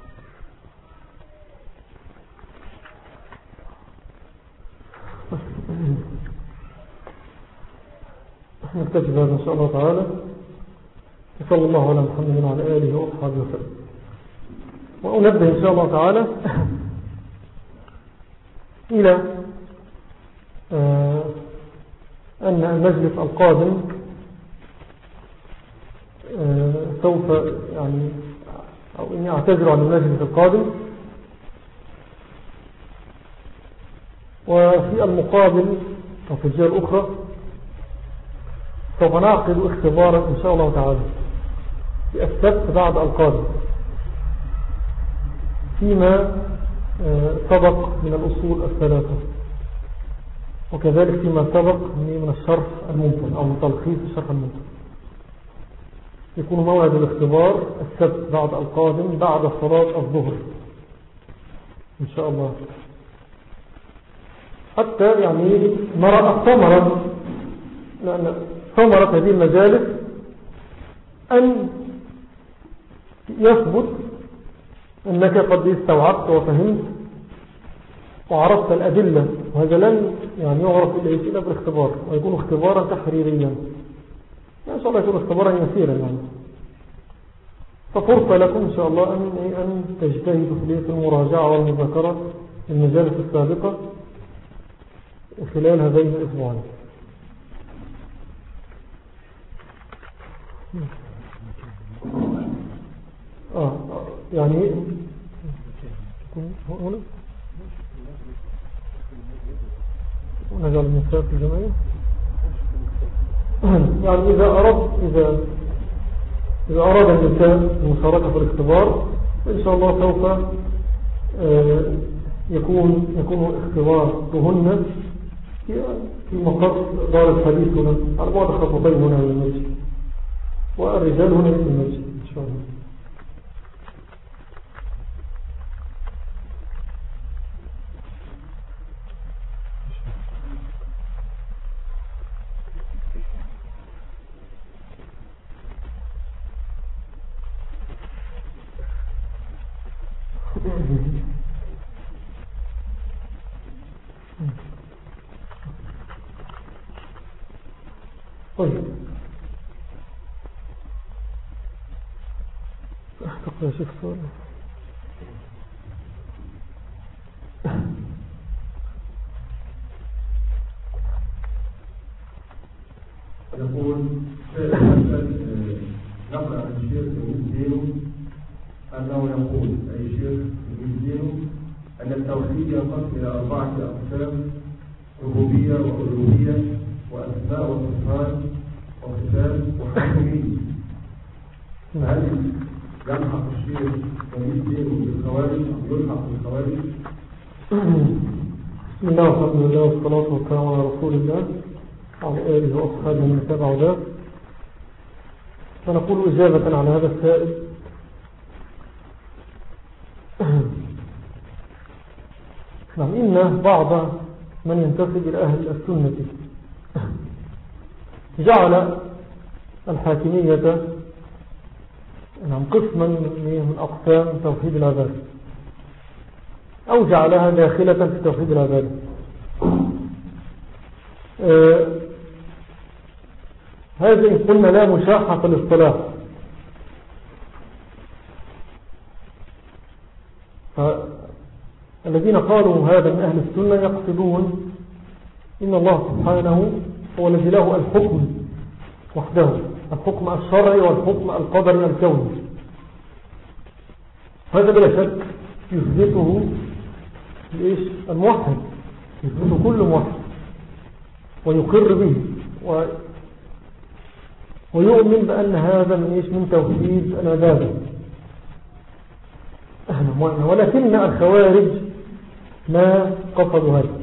نكتفي بهذا إن شاء الله تعالى. صلى الله على محمد وعلى آله وأصحابه وسلم. وأنبه إن شاء الله تعالى إلى آه أن المجلس القادم آه سوف يعني أو إني أعتذر عن المجلس القادم، وفي المقابل أو في الجهة الأخرى سوف نعقد اختبارا إن شاء الله تعالى في السبت بعد القادم فيما سبق من الأصول الثلاثة، وكذلك فيما سبق من الشرح الممتن أو من تلخيص الشرح الممتن. يكون موعد الاختبار السبت بعد القادم بعد صلاة الظهر إن شاء الله، حتى يعني نرى الثمرة، لأن ثمرة هذه المجالس أن يثبت أنك قد استوعبت وفهمت وعرفت الأدلة، وهذا لن يعني يعرف إلا بالاختبار، ويكون اختبارا تحريريا يعني إن شاء الله يكون اختبارا يسيرا يعني. ففرصة لكم إن شاء الله أن, أن تجتهدوا في المراجعة والمذاكرة في المجالس السابقة خلال هذين الأسبوعين. آه يعني هنا نجعل النساء في الجمعية يعني إذا أراد إذا إذا أراد النساء المشاركة في الاختبار إن شاء الله سوف يكون يكون اختبارهن في مقر دار الحديث هنا على بعد خطوتين هنا من المسجد، والرجال هنا في المسجد إن شاء الله. طيب أحتقل يا شيخ صالح. يقول نقل عن الشيخ المسلم أنه يقول أي شيخ المسلم أن التوحيد ينقسم إلى أربعة أقسام: ربوبية وألوهية وأسماء وصفات وصفات وحكمية. هل يلحق الشيخ المسلم بالخوارج أو يلحق بالخوارج؟ بسم الله والحمد لله والصلاة والسلام على رسول الله وعلى آله وأصحابه من تبعوا ذلك. فنقول إجابة على هذا السائل: نعم، إن بعض من ينتسب إلى أهل السنة جعل الحاكمية نعم قسما من أقسام توحيد العبادة، أو جعلها داخلة في توحيد العبادة. آه هذا إن قلنا لا مشاحة في الاصطلاح، الذين قالوا هذا من أهل السنة يقصدون إن الله سبحانه هو الذي له الحكم وحده، الحكم الشرعي والحكم القدري الكوني. هذا بلا شك يثبته لإيش؟ الموحد، يثبته كل موحد ويقر به و... ويؤمن بأن هذا من إيش؟ من توحيد العبادة. ولكن الخوارج ما قصدوا هذا،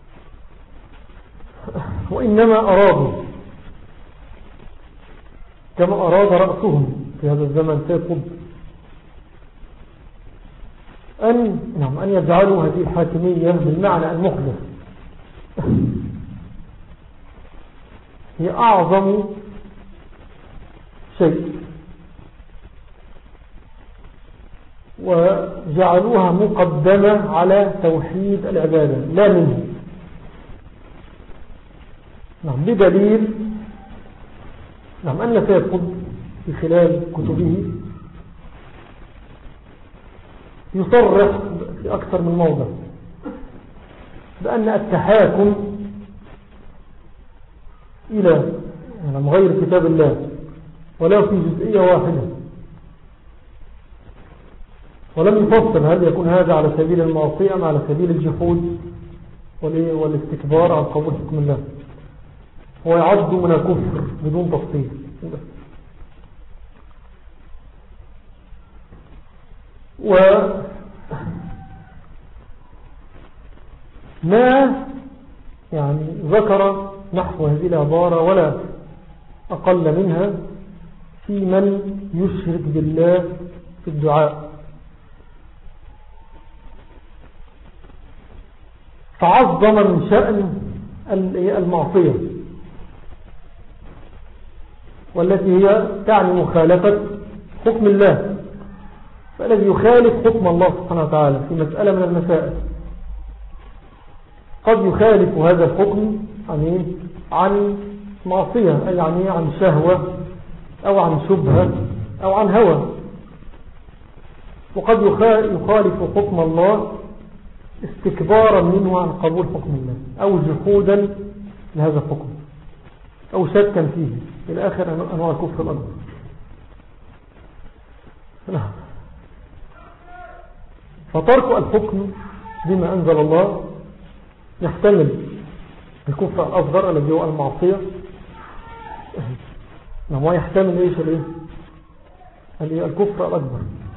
وإنما أرادوا كما أراد رأسهم في هذا الزمن سيد قطب أن, نعم أن يجعلوا هذه الحاكمية بالمعنى المخلص هي أعظم شيء، وجعلوها مقدمة على توحيد العبادة لا منه. نعم بدليل نعم أن سيد قطب في خلال كتبه يصرح في أكثر من موضع بأن التحاكم إلى يعني غير كتاب الله ولو في جزئية واحدة، ولم يفصل هل يكون هذا على سبيل المعصية أم على سبيل الجحود والاستكبار عن قبول حكم الله، هو يعد من الكفر بدون تفصيل. وما يعني ذكر نحو هذه العبارة ولا أقل منها في من يشرك بالله في الدعاء، فعظم من شأن المعصية والتي هي تعني مخالفة حكم الله. فالذي يخالف حكم الله سبحانه وتعالى في مسألة من المسائل قد يخالف هذا الحكم يعني عن معصية، أي يعني عن شهوة أو عن شبهة أو عن هوى، وقد يخالف حكم الله استكبارا منه عن قبول حكم الله أو جحودا لهذا الحكم أو شكا فيه إلى آخر أنواع الكفر الأكبر. فترك الحكم بما أنزل الله يحتمل الكفر الأصغر الذي هو المعصية، ما يحتمل إيش الإيه الكفر الأكبر.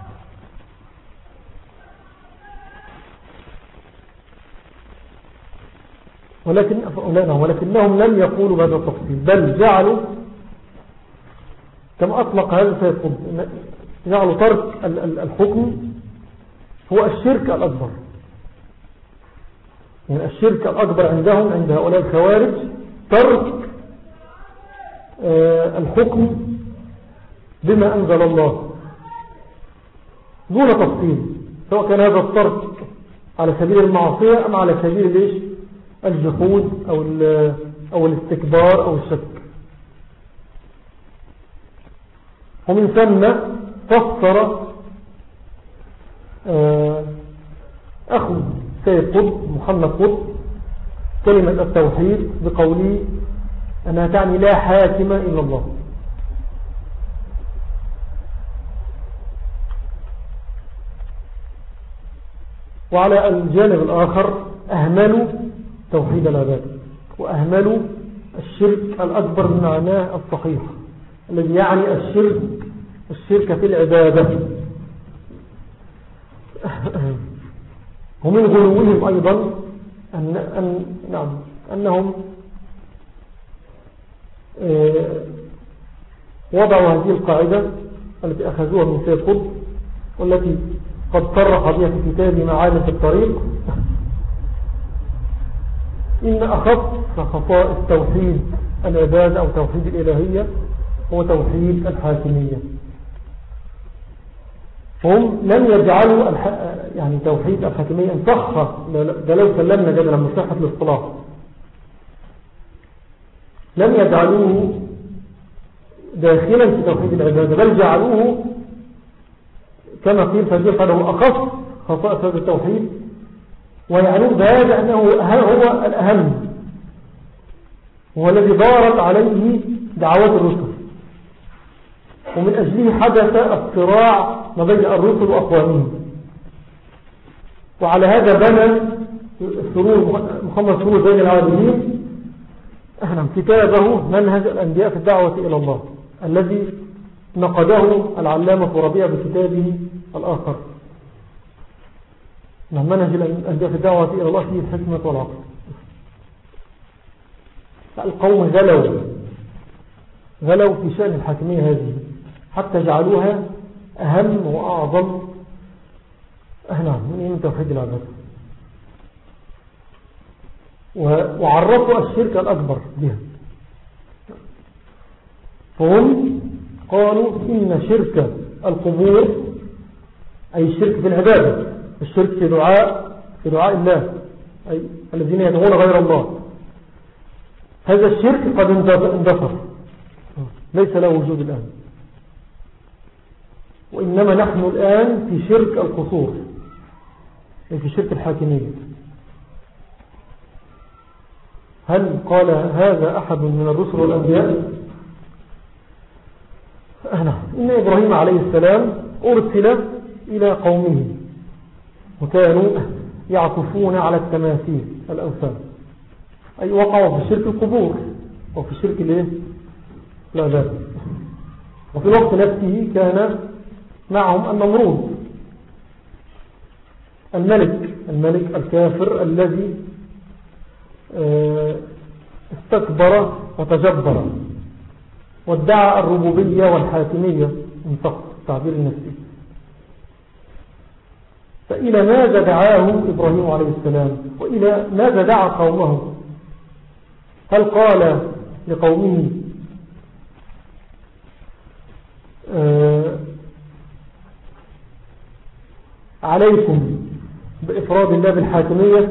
ولكن ولكنهم لم يقولوا بهذا التفصيل، بل جعلوا كما أطلق هذا سيد قطب جعلوا ترك الحكم هو الشرك الأكبر. يعني الشرك الأكبر عندهم عند هؤلاء الخوارج ترك الحكم بما أنزل الله دون تفصيل، سواء كان هذا الترك على سبيل المعصية أم على سبيل ليش الجحود أو, أو الاستكبار أو الشك. ومن ثم فسر أخو سيد قطب محمد قطب كلمة التوحيد بقوله أنها تعني لا حاكم إلا الله. وعلى الجانب الآخر أهملوا توحيد العبادة وأهملوا الشرك الأكبر بمعناه الصحيح الذي يعني الشرك الشرك في العبادة. ومن غلوهم أيضا أن أن نعم أنهم وضعوا هذه القاعدة التي أخذوها من سيد قطب والتي قد صرح بها في كتابه معالم في الطريق، إن أخص خصائص توحيد العبادة أو توحيد الإلهية هو توحيد الحاكمية. هم لم يجعلوا يعني توحيد الحاكمية ان صح، ده لو سلمنا جدلا من صحة الاصطلاح، لم يجعلوه داخلا في توحيد العبادة، بل جعلوه كما قيل فجيح له أخص خصائص هذا التوحيد، ويعنون بهذا أنه هو الأهم، هو الذي دارت عليه دعوات الرسل، ومن أجله حدث الصراع ما بين الرسل وأقوامهم. وعلى هذا بنى سرور محمد سرور بين العالمين أهلا كتابه منهج الأنبياء في الدعوة إلى الله، الذي نقده العلامة ربيع بكتابه الآخر منهج الأنبياء في الدعوة إلى الله فيه الحكمة والعقل. القوم غلوا غلوا في شأن الحاكمية هذه حتى جعلوها أهم وأعظم نعم من توحيد العبادة، وعرفوا الشرك الأكبر بها. فهم قالوا إن شرك القبور أي الشرك في العبادة، الشرك في دعاء في دعاء الله، أي الذين يدعون غير الله، هذا الشرك قد اندثر ليس له وجود الآن، وإنما نحن الآن في شرك القصور، أي في شرك الحاكمية. هل قال هذا أحد من الرسل والأنبياء؟ نعم. إن إبراهيم عليه السلام أرسل إلى قومه وكانوا يعطفون على التماثيل الأوثان، أي وقعوا في شرك القبور وفي شرك الايه العبادة. وفي الوقت نفسه كان معهم النمرود الملك الملك الكافر الذي استكبر وتجبر وادعى الربوبية والحاكمية من تحت التعبير النفسي. فإلى ماذا دعاهم إبراهيم عليه السلام وإلى ماذا دعا قومه؟ هل قال لقومه آه عليكم بإفراد الله بالحاكمية،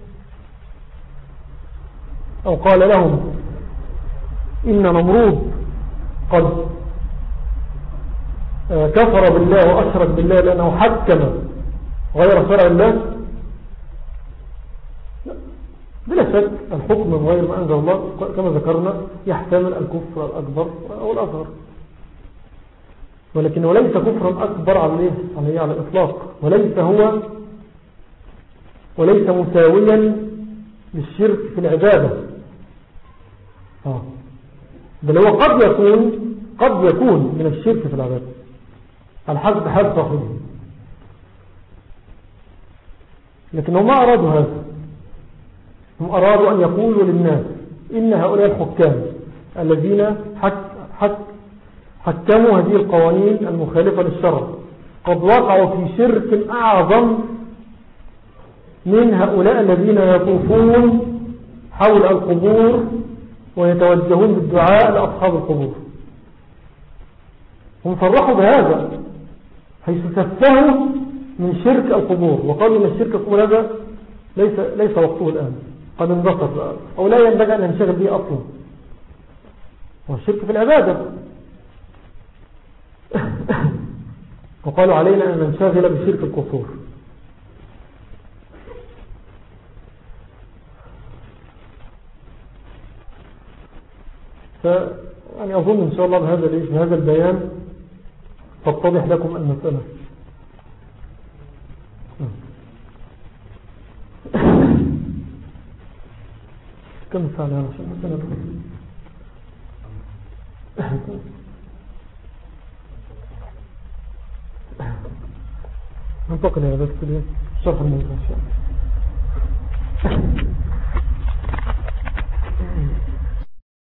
أو قال لهم إن نمرود قد آه كفر بالله وأشرك بالله لأنه حكم غير شرع الله؟ بلا شك الحكم من غير ما أنزل الله كما ذكرنا يحتمل الكفر الأكبر أو الأصغر، ولكنه ليس كفرا أكبر على على الإطلاق، وليس هو وليس مساويا للشرك في العبادة. آه. بل هو قد يكون قد يكون من الشرك في العبادة على حسب حال صاحبه، لكنهم ما أرادوا هذا. هم أرادوا أن يقولوا للناس إن هؤلاء الحكام الذين حك حك حكموا هذه القوانين المخالفة للشرع قد وقعوا في شرك أعظم من هؤلاء الذين يطوفون حول القبور ويتوجهون بالدعاء لأصحاب القبور. هم صرحوا بهذا حيث سفهوا من شرك القبور وقالوا أن الشرك القبور هذا ليس, ليس وقته الآن، قد انبسط أو لا ينبغي أن ننشغل به أصلا، والشرك في العبادة. وقالوا علينا أن ننشغل بشرك القصور. فأنا أظن إن شاء الله بهذا, بهذا البيان تتضح لكم المسألة. كم ساعة يا رشاد مثلا؟ ننتقل إلى بس شرح الموضوع إن شاء الله.